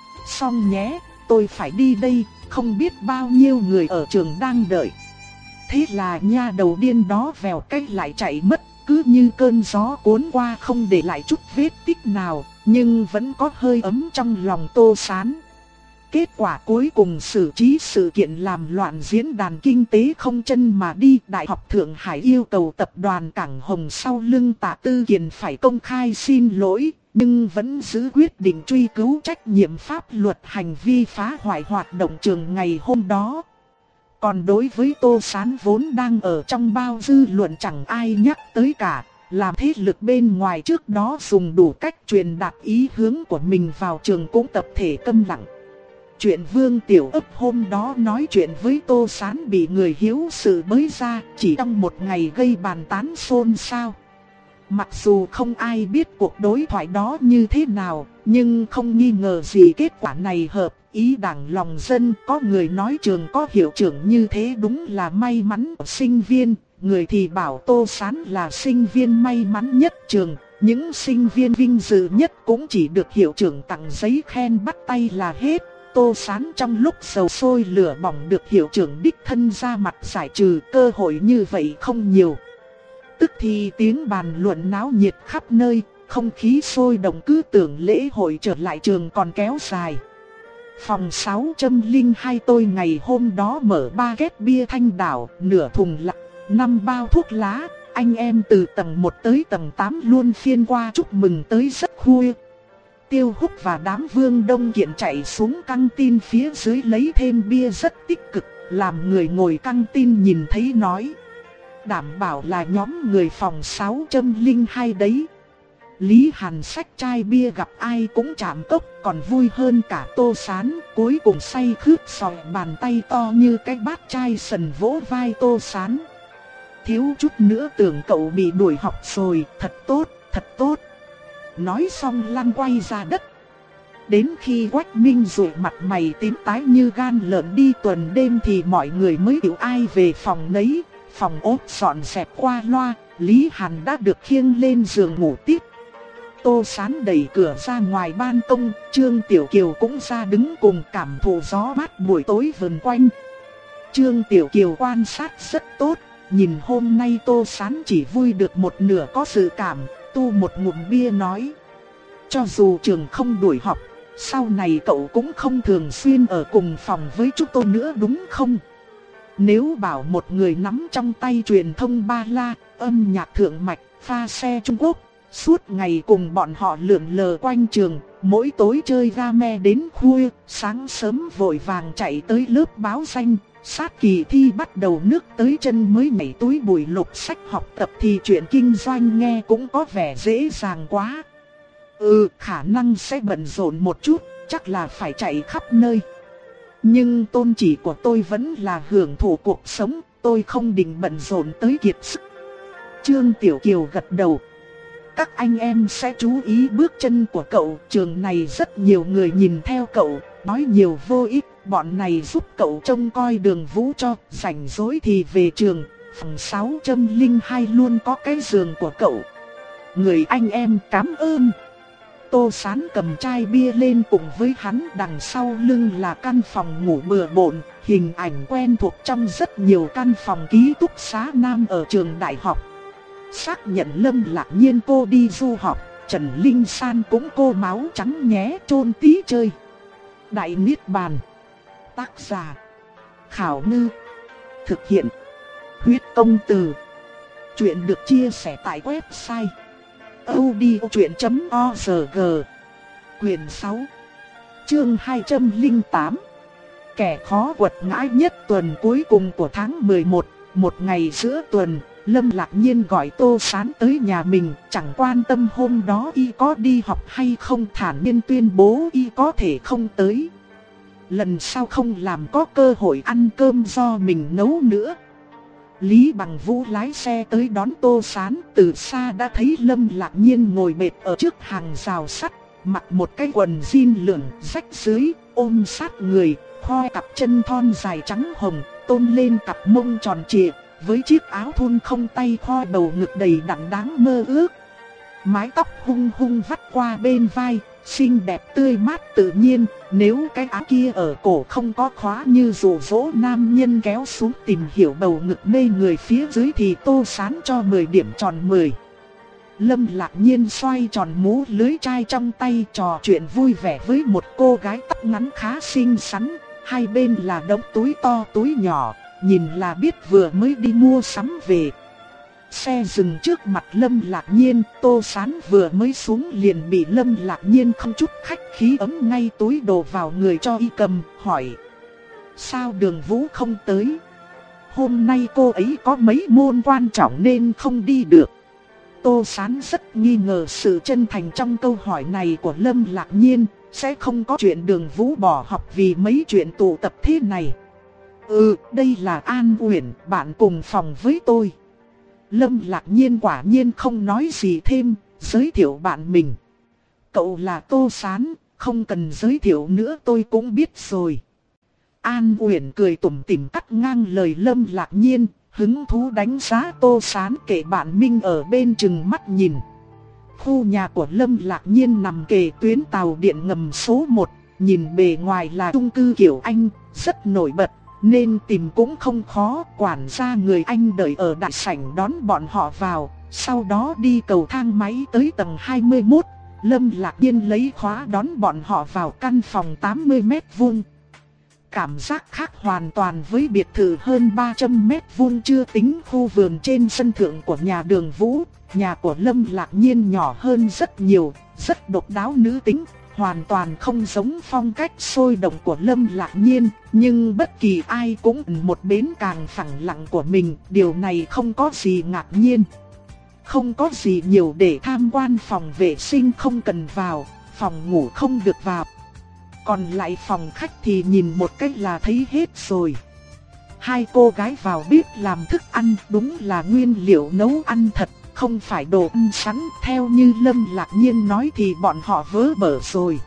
Xong nhé, tôi phải đi đây, không biết bao nhiêu người ở trường đang đợi. Thế là nha đầu điên đó vèo cách lại chạy mất, cứ như cơn gió cuốn qua không để lại chút vết tích nào, nhưng vẫn có hơi ấm trong lòng Tô Sán. Kết quả cuối cùng xử trí sự kiện làm loạn diễn đàn kinh tế không chân mà đi. Đại học Thượng Hải yêu cầu tập đoàn Cảng Hồng sau lưng Tạ Tư Kiền phải công khai xin lỗi, nhưng vẫn giữ quyết định truy cứu trách nhiệm pháp luật hành vi phá hoại hoạt động trường ngày hôm đó. Còn đối với Tô Sán vốn đang ở trong bao dư luận chẳng ai nhắc tới cả, làm thế lực bên ngoài trước đó dùng đủ cách truyền đạt ý hướng của mình vào trường cũng tập thể câm lặng. Chuyện Vương Tiểu Ức hôm đó nói chuyện với Tô Sán bị người hiếu sự bới ra, chỉ trong một ngày gây bàn tán xôn xao. Mặc dù không ai biết cuộc đối thoại đó như thế nào, nhưng không nghi ngờ gì kết quả này hợp ý đảng lòng dân. Có người nói trường có hiệu trưởng như thế đúng là may mắn của sinh viên, người thì bảo Tô Sán là sinh viên may mắn nhất trường. Những sinh viên vinh dự nhất cũng chỉ được hiệu trưởng tặng giấy khen bắt tay là hết. Tô Sán trong lúc dầu sôi lửa bỏng được hiệu trưởng đích thân ra mặt giải trừ, cơ hội như vậy không nhiều. Tức thì tiếng bàn luận náo nhiệt khắp nơi, không khí sôi động, cứ tưởng lễ hội trở lại trường còn kéo dài. Phòng sáu không hai tôi ngày hôm đó mở ba két bia Thanh Đảo, nửa thùng lạc, năm bao thuốc lá. Anh em từ tầng một tới tầng tám luôn phiên qua chúc mừng tới rất khuya. Tiêu Húc và đám Vương Đông Kiện chạy xuống căng tin phía dưới lấy thêm bia rất tích cực, làm người ngồi căng tin nhìn thấy nói: đảm bảo là nhóm người phòng sáu không hai đấy. Lý Hàn xách chai bia gặp ai cũng chạm cốc, còn vui hơn cả Tô Sán. Cuối cùng say khướt sòi bàn tay to như cái bát chai sần vỗ vai Tô Sán. Thiếu chút nữa tưởng cậu bị đuổi học rồi, thật tốt, thật tốt. Nói xong lăn quay ra đất. Đến khi Quách Minh rụi mặt mày tím tái như gan lợn đi tuần đêm thì mọi người mới hiểu ai về phòng nấy. Phòng ốt dọn dẹp qua loa, Lý Hàn đã được khiêng lên giường ngủ tiếp. Tô Sán đẩy cửa ra ngoài ban công, Trương Tiểu Kiều cũng ra đứng cùng cảm thụ gió mát buổi tối vần quanh. Trương Tiểu Kiều quan sát rất tốt, nhìn hôm nay Tô Sán chỉ vui được một nửa có sự cảm, tu một ngụm bia nói: cho dù trường không đuổi học, sau này cậu cũng không thường xuyên ở cùng phòng với chúng tôi nữa đúng không? Nếu bảo một người nắm trong tay truyền thông ba la, âm nhạc thượng mạch, pha xe Trung Quốc, suốt ngày cùng bọn họ lượn lờ quanh trường, mỗi tối chơi game đến khuya, sáng sớm vội vàng chạy tới lớp báo danh, sát kỳ thi bắt đầu nước tới chân mới nhảy túi bụi lục sách học tập thì chuyện kinh doanh nghe cũng có vẻ dễ dàng quá. Ừ, khả năng sẽ bận rộn một chút, chắc là phải chạy khắp nơi. Nhưng tôn chỉ của tôi vẫn là hưởng thụ cuộc sống, tôi không định bận rộn tới kiệt sức. Trương Tiểu Kiều gật đầu. Các anh em sẽ chú ý bước chân của cậu, trường này rất nhiều người nhìn theo cậu, nói nhiều vô ích, bọn này giúp cậu trông coi đường Vũ cho, rảnh rỗi thì về trường, phòng sáu không hai luôn có cái giường của cậu. Người anh em cảm ơn. Tô Sán cầm chai bia lên cùng với hắn, đằng sau lưng là căn phòng ngủ bừa bộn, hình ảnh quen thuộc trong rất nhiều căn phòng ký túc xá nam ở trường đại học. Xác nhận Lâm Lạc Nhiên cô đi du học, Trần Linh San cũng cô máu trắng nhé chôn tí chơi. Đại Niết Bàn. Tác giả Khảo Ngư. Thực hiện Huyết Công Từ. Chuyện được chia sẻ tại website audiochuyện chấm org. Quyền sáu, chương hai trăm lẻ tám. Kẻ khó quật ngã nhất tuần cuối cùng của tháng mười một, một ngày giữa tuần, Lâm Lạc Nhiên gọi Tô Sán tới nhà mình, chẳng quan tâm hôm đó y có đi học hay không, thản nhiên tuyên bố y có thể không tới. Lần sau không làm có cơ hội ăn cơm do mình nấu nữa. Lý Bằng Vũ lái xe tới đón Tô Sán, từ xa đã thấy Lâm Lạc Nhiên ngồi bệt ở trước hàng rào sắt, mặc một cái quần jean lửng rách dưới, ôm sát người, khoe cặp chân thon dài trắng hồng, tôn lên cặp mông tròn trịa, với chiếc áo thun không tay khoe bầu ngực đầy đặn đáng mơ ước. Mái tóc hung hung vắt qua bên vai, xinh đẹp tươi mát tự nhiên, nếu cái áo kia ở cổ không có khóa như dụ dỗ nam nhân kéo xuống tìm hiểu bầu ngực mê người phía dưới thì Tô Sán cho mười điểm tròn mười. Lâm Lạc Nhiên xoay tròn mũ lưới chai trong tay, trò chuyện vui vẻ với một cô gái tóc ngắn khá xinh xắn, hai bên là đống túi to túi nhỏ, nhìn là biết vừa mới đi mua sắm về. Xe dừng trước mặt Lâm Lạc Nhiên, Tô Sán vừa mới xuống liền bị Lâm Lạc Nhiên không chút khách khí ấm ngay túi đồ vào người cho y cầm, hỏi: sao Đường Vũ không tới? Hôm nay cô ấy có mấy môn quan trọng nên không đi được. Tô Sán rất nghi ngờ sự chân thành trong câu hỏi này của Lâm Lạc Nhiên, sẽ không có chuyện Đường Vũ bỏ học vì mấy chuyện tụ tập thế này. Ừ, đây là An Uyển, bạn cùng phòng với tôi. Lâm Lạc Nhiên quả nhiên không nói gì thêm, giới thiệu bạn mình. Cậu là Tô Sán, không cần giới thiệu nữa tôi cũng biết rồi. An Uyển cười tủm tỉm cắt ngang lời Lâm Lạc Nhiên, hứng thú đánh giá Tô Sán kể bạn Minh ở bên chừng mắt nhìn. Khu nhà của Lâm Lạc Nhiên nằm kề tuyến tàu điện ngầm số một, nhìn bề ngoài là chung cư kiểu Anh, rất nổi bật, nên tìm cũng không khó. Quản gia người Anh đợi ở đại sảnh đón bọn họ vào, sau đó đi cầu thang máy tới tầng hai mươi mốt. Lâm Lạc Nhiên lấy khóa đón bọn họ vào căn phòng tám mươi mét vuông. Cảm giác khác hoàn toàn với biệt thự hơn ba trăm mét vuông chưa tính khu vườn trên sân thượng của nhà Đường Vũ. Nhà của Lâm Lạc Nhiên nhỏ hơn rất nhiều, rất độc đáo nữ tính, hoàn toàn không giống phong cách sôi động của Lâm Lạc Nhiên. Nhưng bất kỳ ai cũng một bến càng phẳng lặng của mình, điều này không có gì ngạc nhiên. Không có gì nhiều để tham quan, phòng vệ sinh không cần vào, phòng ngủ không được vào. Còn lại phòng khách thì nhìn một cách là thấy hết rồi. Hai cô gái vào bếp làm thức ăn, đúng là nguyên liệu nấu ăn thật, không phải đồ ăn sẵn. Theo như Lâm Lạc Nhiên nói thì bọn họ vớ bở rồi.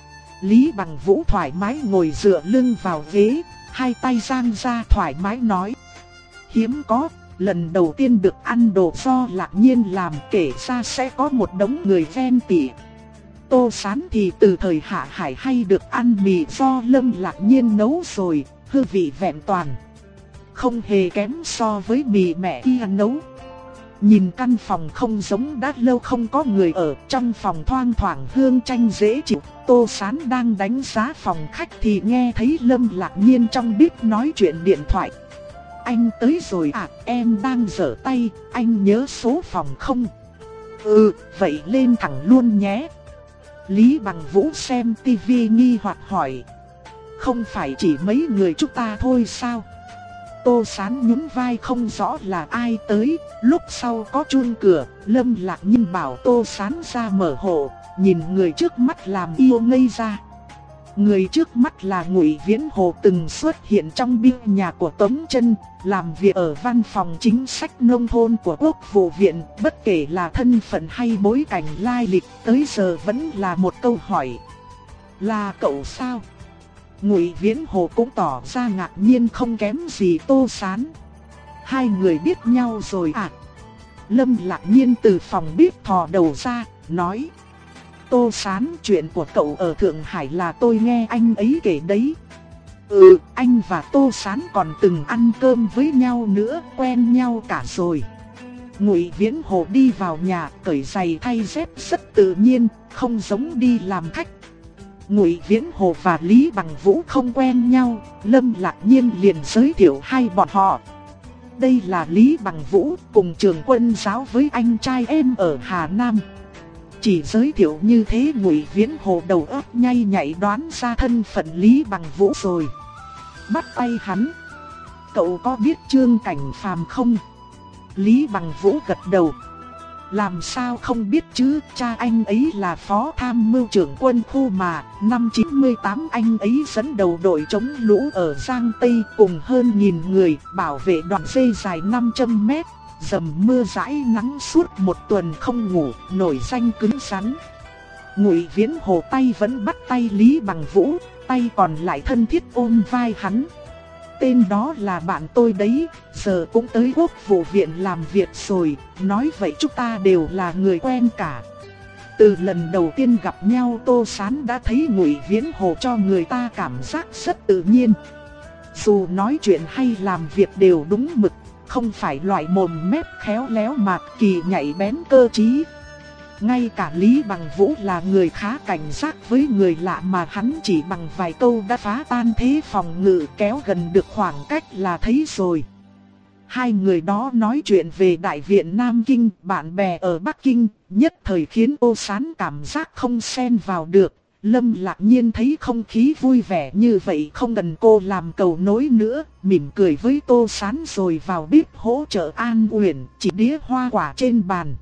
Lý Bằng Vũ thoải mái ngồi dựa lưng vào ghế, hai tay dang ra thoải mái nói. Hiếm có, lần đầu tiên được ăn đồ do Lạc Nhiên làm, kể ra sẽ có một đống người ven tỉ. Tô Sán thì từ thời Hạ Hải hay được ăn mì do Lâm Lạc Nhiên nấu rồi, hương vị vẹn toàn, không hề kém so với mì mẹ y nấu. Nhìn căn phòng không giống đã lâu không có người ở, trong phòng thoang thoảng hương chanh dễ chịu. Tô Sán đang đánh giá phòng khách thì nghe thấy Lâm Lạc Nhiên trong bếp nói chuyện điện thoại. Anh tới rồi à, em đang giở tay, anh nhớ số phòng không? Ừ, vậy lên thẳng luôn nhé. Lý Bằng Vũ xem tivi nghi hoặc hỏi. Không phải chỉ mấy người chúng ta thôi sao? Tô Sán nhún vai không rõ là ai tới. Lúc sau có chuông cửa, Lâm Lạc Nhiên bảo Tô Sán ra mở hộ. Nhìn người trước mắt làm yêu ngây ra. Người trước mắt là Ngụy Viễn Hồ, từng xuất hiện trong binh nhà của Tống Chân, làm việc ở văn phòng chính sách nông thôn của Quốc vụ viện. Bất kể là thân phận hay bối cảnh lai lịch, tới giờ vẫn là một câu hỏi. Là cậu sao? Ngụy Viễn Hồ cũng tỏ ra ngạc nhiên không kém gì Tô Sán. Hai người biết nhau rồi à? Lâm Lạc Nhiên từ phòng bếp thò đầu ra, nói. Tô Sán, chuyện của cậu ở Thượng Hải là tôi nghe anh ấy kể đấy. Ừ, anh và Tô Sán còn từng ăn cơm với nhau nữa, quen nhau cả rồi. Ngụy Viễn Hồ đi vào nhà, cởi giày thay dép rất tự nhiên, không giống đi làm khách. Ngụy Viễn Hồ và Lý Bằng Vũ không quen nhau, Lâm Lạc Nhiên liền giới thiệu hai bọn họ. Đây là Lý Bằng Vũ, cùng trường quân giáo với anh trai em ở Hà Nam. Chỉ giới thiệu như thế Ngụy Viễn Hồ đầu óc nhay nhạy đoán ra thân phận Lý Bằng Vũ rồi. Bắt tay hắn. Cậu có biết Trương Cảnh Phàm không? Lý Bằng Vũ gật đầu. Làm sao không biết chứ, cha anh ấy là phó tham mưu trưởng quân khu mà. Năm chín mươi tám anh ấy dẫn đầu đội chống lũ ở Giang Tây cùng hơn nghìn người, bảo vệ đoạn dây dài năm trăm mét. Dầm mưa rãi nắng suốt một tuần không ngủ, nổi danh cứng rắn. Ngụy Viễn Hồ tay vẫn bắt tay Lý Bằng Vũ, tay còn lại thân thiết ôm vai hắn. Tên đó là bạn tôi đấy, giờ cũng tới Quốc vụ viện làm việc rồi, nói vậy chúng ta đều là người quen cả. Từ lần đầu tiên gặp nhau Tô Sán đã thấy Ngụy Viễn Hồ cho người ta cảm giác rất tự nhiên. Dù nói chuyện hay làm việc đều đúng mực, không phải loại mồm mép khéo léo mà kỳ nhạy bén cơ trí. Ngay cả Lý Bằng Vũ là người khá cảnh giác với người lạ mà hắn chỉ bằng vài câu đã phá tan thế phòng ngự, kéo gần được khoảng cách là thấy rồi. Hai người đó nói chuyện về Đại viện Nam Kinh, bạn bè ở Bắc Kinh, nhất thời khiến Tô Sán cảm giác không xen vào được. Lâm Lạc Nhiên thấy không khí vui vẻ như vậy không cần cô làm cầu nối nữa, mỉm cười với Tô Sán rồi vào bếp hỗ trợ An Uyển chỉ đĩa hoa quả trên bàn.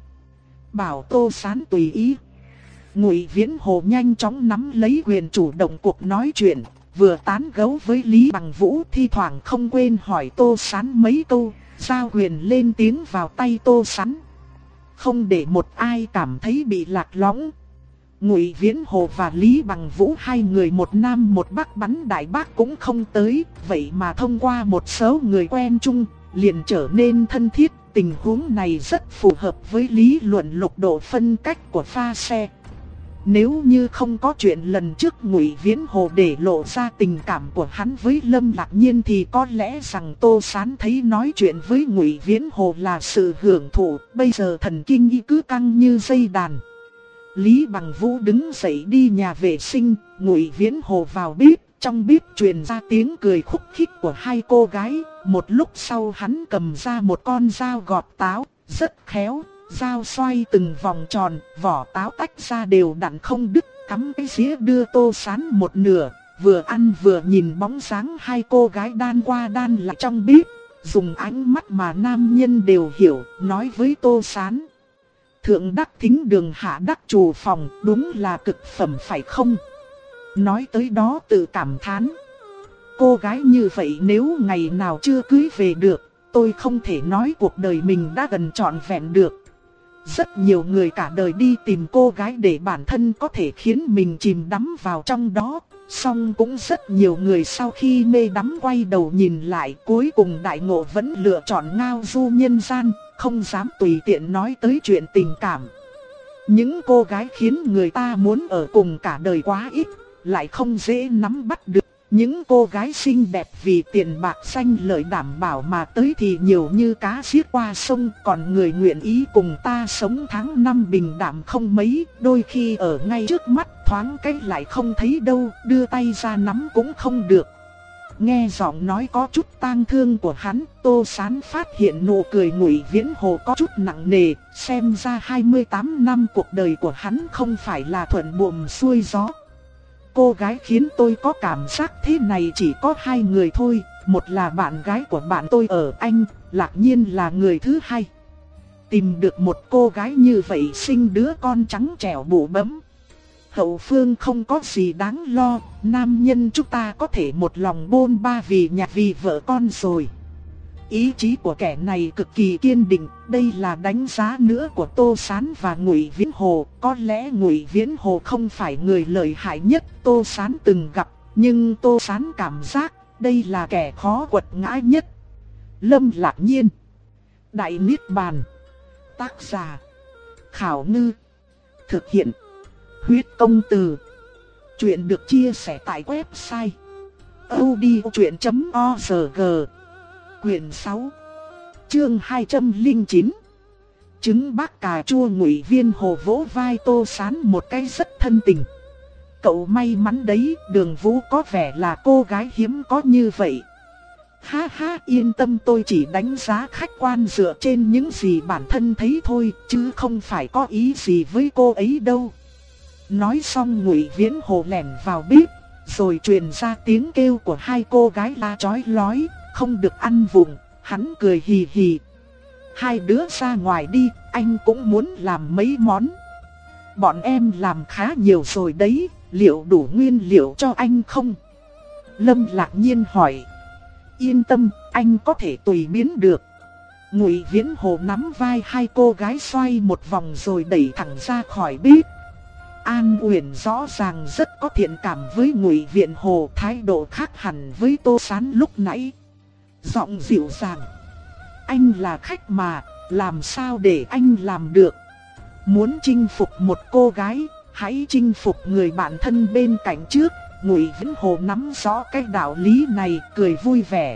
Bảo Tô Sán tùy ý. Ngụy Viễn Hồ nhanh chóng nắm lấy quyền chủ động cuộc nói chuyện, vừa tán gẫu với Lý Bằng Vũ thi thoảng không quên hỏi Tô Sán mấy câu, giao quyền lên tiếng vào tay Tô Sán. Không để một ai cảm thấy bị lạc lõng. Ngụy Viễn Hồ và Lý Bằng Vũ hai người một nam một bắc bắn đại bác cũng không tới, vậy mà thông qua một số người quen chung, liền trở nên thân thiết. Tình huống này rất phù hợp với lý luận lục độ phân cách của pha xe. Nếu như không có chuyện lần trước Ngụy Viễn Hồ để lộ ra tình cảm của hắn với Lâm Lạc Nhiên thì có lẽ rằng Tô Sán thấy nói chuyện với Ngụy Viễn Hồ là sự hưởng thụ, bây giờ thần kinh y cứ căng như dây đàn. Lý Bằng Vũ đứng dậy đi nhà vệ sinh, Ngụy Viễn Hồ vào bếp, trong bếp truyền ra tiếng cười khúc khích của hai cô gái. Một lúc sau hắn cầm ra một con dao gọt táo, rất khéo, dao xoay từng vòng tròn, vỏ táo tách ra đều đặn không đứt, cắm cái dĩa đưa Tô Sán một nửa, vừa ăn vừa nhìn bóng dáng hai cô gái đan qua đan lại trong bếp, dùng ánh mắt mà nam nhân đều hiểu, nói với Tô Sán. Thượng đắc thính đường, hạ đắc trù phòng, đúng là cực phẩm phải không? Nói tới đó tự cảm thán. Cô gái như vậy nếu ngày nào chưa cưới về được, tôi không thể nói cuộc đời mình đã gần trọn vẹn được. Rất nhiều người cả đời đi tìm cô gái để bản thân có thể khiến mình chìm đắm vào trong đó. Song cũng rất nhiều người sau khi mê đắm quay đầu nhìn lại, cuối cùng đại ngộ vẫn lựa chọn ngao du nhân gian, không dám tùy tiện nói tới chuyện tình cảm. Những cô gái khiến người ta muốn ở cùng cả đời quá ít, lại không dễ nắm bắt được. Những cô gái xinh đẹp vì tiền bạc xanh lợi đảm bảo mà tới thì nhiều như cá giết qua sông. Còn người nguyện ý cùng ta sống tháng năm bình đạm không mấy, đôi khi ở ngay trước mắt thoáng cái lại không thấy đâu, đưa tay ra nắm cũng không được. Nghe giọng nói có chút tang thương của hắn, Tô Sán phát hiện nụ cười Ngụy Viễn Hồ có chút nặng nề, xem ra hai mươi tám năm cuộc đời của hắn không phải là thuận buồm xuôi gió. Cô gái khiến tôi có cảm giác thế này chỉ có hai người thôi, một là bạn gái của bạn tôi ở Anh, Lạc Nhiên là người thứ hai. Tìm được một cô gái như vậy sinh đứa con trắng trẻo bụ bẫm, hậu phương không có gì đáng lo, nam nhân chúng ta có thể một lòng bôn ba vì nhà vì vợ con rồi. Ý chí của kẻ này cực kỳ kiên định, đây là đánh giá nữa của Tô Sán và Ngụy Viễn Hồ. Có lẽ Ngụy Viễn Hồ không phải người lợi hại nhất Tô Sán từng gặp, nhưng Tô Sán cảm giác đây là kẻ khó quật ngã nhất. Lâm Lạc Nhiên, Đại Niết Bàn. Tác giả Khảo Ngư. Thực hiện Huyết Công Từ. Chuyện được chia sẻ tại website audiochuyện chấm org. Quyển sáu, chương hai trăm lẻ chín. Trứng bác cà chua. Ngụy Viễn Hồ vỗ vai Tô Sán một cái rất thân tình. Cậu may mắn đấy, Đường Vũ có vẻ là cô gái hiếm có như vậy. Ha ha, yên tâm, tôi chỉ đánh giá khách quan dựa trên những gì bản thân thấy thôi, chứ không phải có ý gì với cô ấy đâu. Nói xong Ngụy Viễn Hồ lẻn vào bếp, rồi truyền ra tiếng kêu của hai cô gái la chói lói, không được ăn vụng. Hắn cười hì hì. Hai đứa ra ngoài đi, anh cũng muốn làm mấy món. Bọn em làm khá nhiều rồi đấy, liệu đủ nguyên liệu cho anh không? Lâm Lạc Nhiên hỏi. Yên tâm, anh có thể tùy biến được. Ngụy Viễn Hồ nắm vai hai cô gái xoay một vòng rồi đẩy thẳng ra khỏi bếp. An Uyển rõ ràng rất có thiện cảm với Ngụy Viễn Hồ, thái độ khác hẳn với Tô Sán lúc nãy. Giọng dịu dàng. Anh là khách mà, làm sao để anh làm được? Muốn chinh phục một cô gái, hãy chinh phục người bạn thân bên cạnh trước. Ngụy Viễn Hồ nắm rõ cái đạo lý này, cười vui vẻ.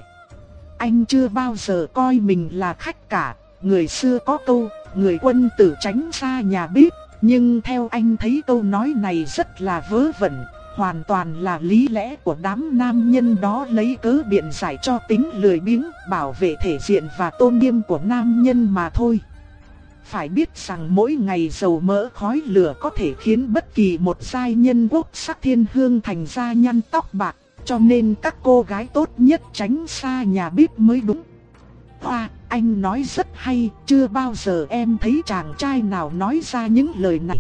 Anh chưa bao giờ coi mình là khách cả. Người xưa có câu, người quân tử tránh xa nhà bếp. Nhưng theo anh thấy câu nói này rất là vớ vẩn, hoàn toàn là lý lẽ của đám nam nhân đó lấy cớ biện giải cho tính lười biếng, bảo vệ thể diện và tôn nghiêm của nam nhân mà thôi. Phải biết rằng mỗi ngày dầu mỡ khói lửa có thể khiến bất kỳ một giai nhân quốc sắc thiên hương thành ra nhăn tóc bạc, cho nên các cô gái tốt nhất tránh xa nhà bếp mới đúng. Hoa, anh nói rất hay, chưa bao giờ em thấy chàng trai nào nói ra những lời này.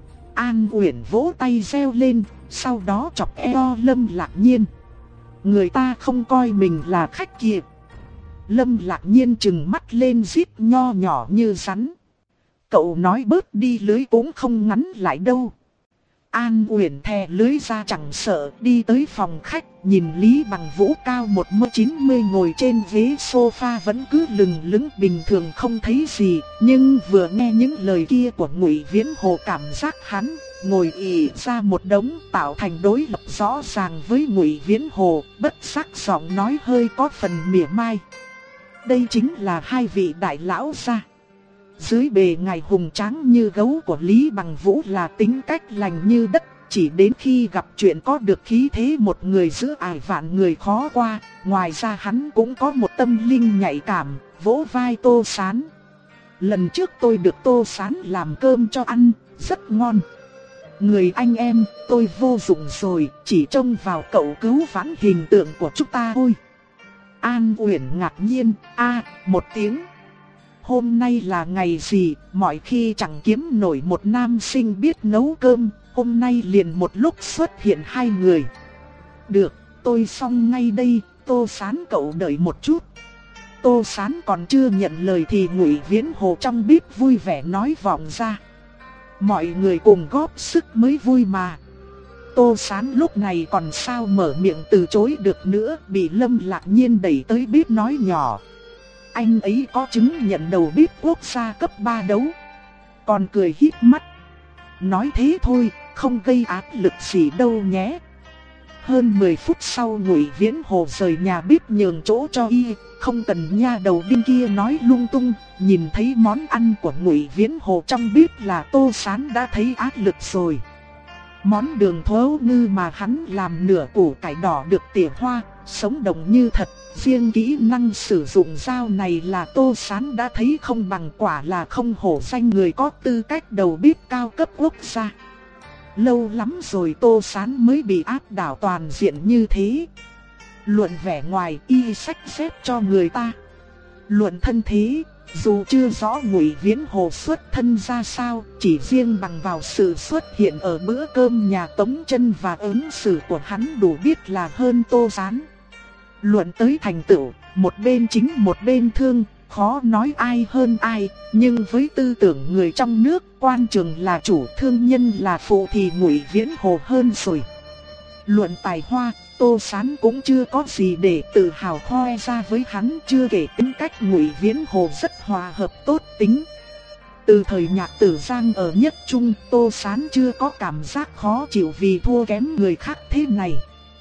An Uyển vỗ tay reo lên, sau đó chọc eo Lâm Lạc Nhiên. Người ta không coi mình là khách kìa. Lâm Lạc Nhiên trừng mắt lên rít nho nhỏ như rắn. Cậu nói bớt đi lưới cũng không ngắn lại đâu. An Uyển thè lưới ra chẳng sợ, đi tới phòng khách, nhìn Lý Bằng Vũ cao một mét chín mươi ngồi trên ghế sofa vẫn cứ lừng lững bình thường không thấy gì, nhưng vừa nghe những lời kia của Ngụy Viễn Hồ cảm giác hắn ngồi ì ra một đống tạo thành đối lập rõ ràng với Ngụy Viễn Hồ, bất giác giọng nói hơi có phần mỉa mai. Đây chính là hai vị đại lão gia. Dưới bề ngoài hùng tráng như gấu của Lý Bằng Vũ là tính cách lành như đất, chỉ đến khi gặp chuyện có được khí thế một người giữa ải vạn người khó qua. Ngoài ra hắn cũng có một tâm linh nhạy cảm, vỗ vai Tô Sán. Lần trước tôi được Tô Sán làm cơm cho ăn, rất ngon. Người anh em, tôi vô dụng rồi, chỉ trông vào cậu cứu vãn hình tượng của chúng ta thôi. An Uyển ngạc nhiên, a một tiếng. Hôm nay là ngày gì, mọi khi chẳng kiếm nổi một nam sinh biết nấu cơm, hôm nay liền một lúc xuất hiện hai người. Được, tôi xong ngay đây, Tô Sán cậu đợi một chút. Tô Sán còn chưa nhận lời thì Ngụy Viễn Hồ trong bếp vui vẻ nói vọng ra. Mọi người cùng góp sức mới vui mà. Tô Sán lúc này còn sao mở miệng từ chối được nữa, bị Lâm Lạc Nhiên đẩy tới bếp nói nhỏ. Anh ấy có chứng nhận đầu bếp quốc gia cấp ba đấu. Còn cười híp mắt. Nói thế thôi, không gây áp lực gì đâu nhé. Hơn mười phút sau Ngụy Viễn Hồ rời nhà bếp nhường chỗ cho y, không cần nha đầu điên kia nói lung tung. Nhìn thấy món ăn của Ngụy Viễn Hồ trong bếp là Tô Sán đã thấy áp lực rồi. Món đường thố ngư mà hắn làm nửa củ cải đỏ được tỉa hoa, sống động như thật. Riêng kỹ năng sử dụng dao này là Tô Sán đã thấy không bằng, quả là không hổ danh người có tư cách đầu bếp cao cấp quốc gia. Lâu lắm rồi Tô Sán mới bị áp đảo toàn diện như thế. Luận vẻ ngoài y sách xếp cho người ta. Luận thân thế, dù chưa rõ Ngụy Viễn Hồ xuất thân ra sao, chỉ riêng bằng vào sự xuất hiện ở bữa cơm nhà Tống Chân và ứng xử của hắn đủ biết là hơn Tô Sán. Luận tới thành tựu, một bên chính một bên thương, khó nói ai hơn ai, nhưng với tư tưởng người trong nước, quan trường là chủ, thương nhân là phụ thì Ngụy Viễn Hồ hơn rồi. Luận tài hoa, Tô Sán cũng chưa có gì để tự hào khoe ra với hắn, chưa kể tính cách Ngụy Viễn Hồ rất hòa hợp tốt tính. Từ thời Nhạc Tử Giang ở Nhất Trung, Tô Sán chưa có cảm giác khó chịu vì thua kém người khác thế này.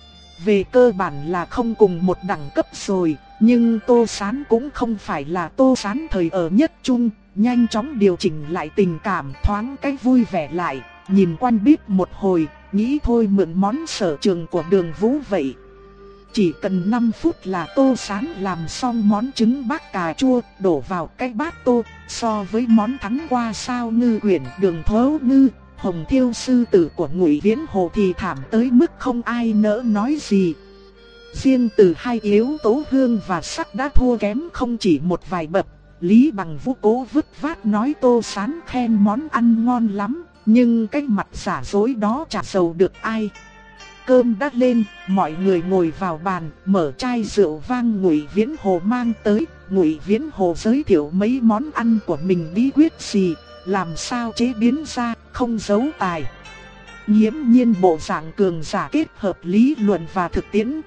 Về cơ bản là không cùng một đẳng cấp rồi, nhưng Tô Sán cũng không phải là Tô Sán thời ở Nhất Trung, nhanh chóng điều chỉnh lại tình cảm, thoáng cách vui vẻ lại, nhìn quanh bếp một hồi, nghĩ thôi mượn món sở trường của Đường Vũ vậy. Chỉ cần năm phút là Tô Sán làm xong món trứng bác cà chua, đổ vào cái bát tô, so với món thắng qua sao ngư quyển đường thố ngư, hồng thiêu sư tử của Ngụy Viễn Hồ thì thảm tới mức không ai nỡ nói gì. Riêng từ hai yếu tố hương và sắc đã thua kém không chỉ một vài bậc. Lý Bằng Vũ cố vứt vát nói Tô Sán khen món ăn ngon lắm, nhưng cái mặt giả dối đó chả giàu được ai. Cơm đã lên, mọi người ngồi vào bàn, mở chai rượu vang Ngụy Viễn Hồ mang tới. Ngụy Viễn Hồ giới thiệu mấy món ăn của mình bí quyết gì, làm sao chế biến ra, không giấu tài. Nghiễm nhiên bộ dạng cường giả kết hợp lý luận và thực tiễn.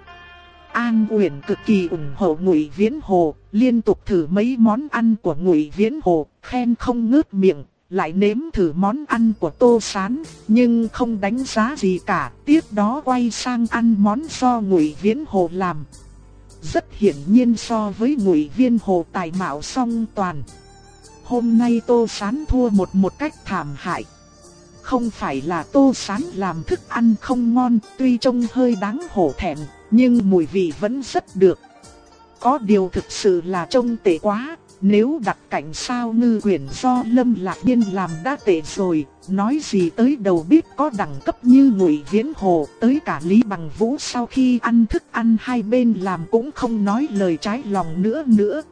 An Uyển cực kỳ ủng hộ Ngụy Viễn Hồ, liên tục thử mấy món ăn của Ngụy Viễn Hồ, khen không ngớt miệng, lại nếm thử món ăn của Tô Sán, nhưng không đánh giá gì cả, tiếp đó quay sang ăn món do Ngụy Viễn Hồ làm. Rất hiển nhiên so với Ngụy Viễn Hồ tài mạo song toàn. Hôm nay Tô Sán thua một một cách thảm hại. Không phải là Tô Sán làm thức ăn không ngon, tuy trông hơi đáng hổ thẹn, nhưng mùi vị vẫn rất được. Có điều thực sự là trông tệ quá, nếu đặt cảnh sao ngư quyển do Lâm Lạc Nhiên làm đã tệ rồi, nói gì tới đầu bếp có đẳng cấp như Ngụy Viễn Hồ, tới cả Lý Bằng Vũ sau khi ăn thức ăn hai bên làm cũng không nói lời trái lòng nữa nữa.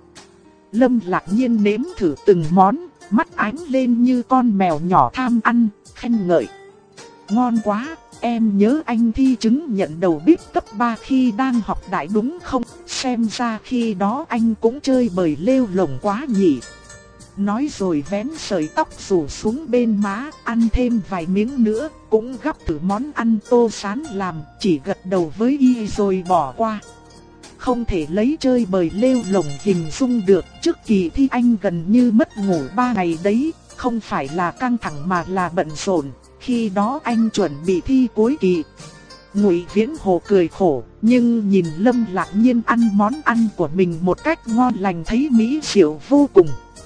Lâm Lạc Nhiên nếm thử từng món, mắt ánh lên như con mèo nhỏ tham ăn, khen ngợi. Ngon quá, em nhớ anh thi chứng nhận đầu bếp cấp ba khi đang học đại đúng không? xem ra khi đó anh cũng chơi bời lêu lổng quá nhỉ. Nói rồi vén sợi tóc rủ xuống bên má, ăn thêm vài miếng nữa, cũng gắp thử món ăn Tô Sán làm, chỉ gật đầu với y rồi bỏ qua. Không thể lấy chơi bời lêu lổng hình dung được, trước kỳ thi anh gần như mất ngủ ba ngày đấy, không phải là căng thẳng mà là bận rộn, khi đó anh chuẩn bị thi cuối kỳ. Ngụy Viễn Hồ cười khổ, nhưng nhìn Lâm Lạc Nhiên ăn món ăn của mình một cách ngon lành thấy mỹ diệu vô cùng.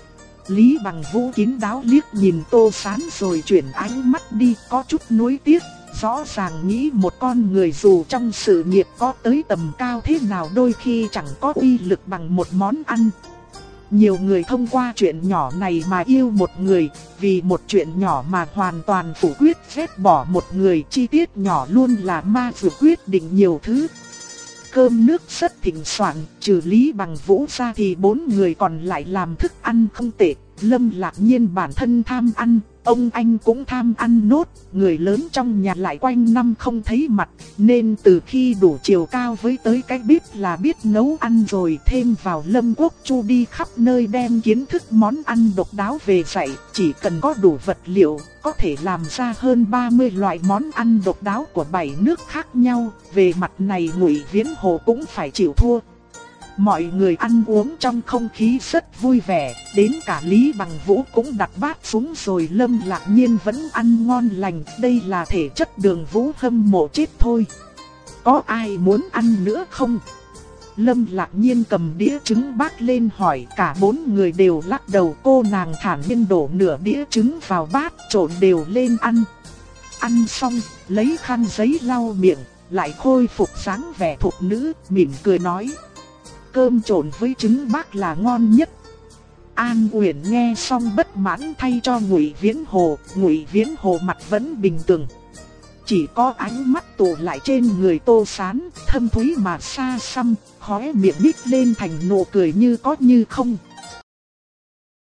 Lý Bằng Vũ kín đáo liếc nhìn Tô Sán rồi chuyển ánh mắt đi, có chút nuối tiếc. Rõ ràng nghĩ một con người dù trong sự nghiệp có tới tầm cao thế nào đôi khi chẳng có uy lực bằng một món ăn. Nhiều người thông qua chuyện nhỏ này mà yêu một người, vì một chuyện nhỏ mà hoàn toàn phủ quyết ghét bỏ một người, chi tiết nhỏ luôn là ma vừa quyết định nhiều thứ. Cơm nước rất thịnh soạn, trừ Lý Bằng Vũ ra thì bốn người còn lại làm thức ăn không tệ. Lâm Lạc Nhiên bản thân tham ăn, ông anh cũng tham ăn nốt, người lớn trong nhà lại quanh năm không thấy mặt, nên từ khi đủ chiều cao với tới cái bếp là biết nấu ăn rồi. Thêm vào Lâm Quốc Chu đi khắp nơi đem kiến thức món ăn độc đáo về dạy, chỉ cần có đủ vật liệu, có thể làm ra hơn ba mươi loại món ăn độc đáo của bảy nước khác nhau. Về mặt này Ngụy Viễn Hồ cũng phải chịu thua. Mọi người ăn uống trong không khí rất vui vẻ, đến cả Lý Bằng Vũ cũng đặt bát xuống rồi. Lâm Lạc Nhiên vẫn ăn ngon lành, đây là thể chất Đường Vũ hâm mộ chết thôi. Có ai muốn ăn nữa không? Lâm Lạc Nhiên cầm đĩa trứng bát lên hỏi, cả bốn người đều lắc đầu. Cô nàng thản nhiên đổ nửa đĩa trứng vào bát, trộn đều lên ăn. Ăn xong, lấy khăn giấy lau miệng, lại khôi phục dáng vẻ thục nữ, mỉm cười nói: cơm trộn với trứng bác là ngon nhất. An Uyển nghe xong bất mãn thay cho Ngụy Viễn Hồ, Ngụy Viễn Hồ mặt vẫn bình thường, chỉ có ánh mắt tụ lại trên người Tô Sán, thâm thúy mà xa xăm, khóe miệng nhếch lên thành nụ cười như có như không.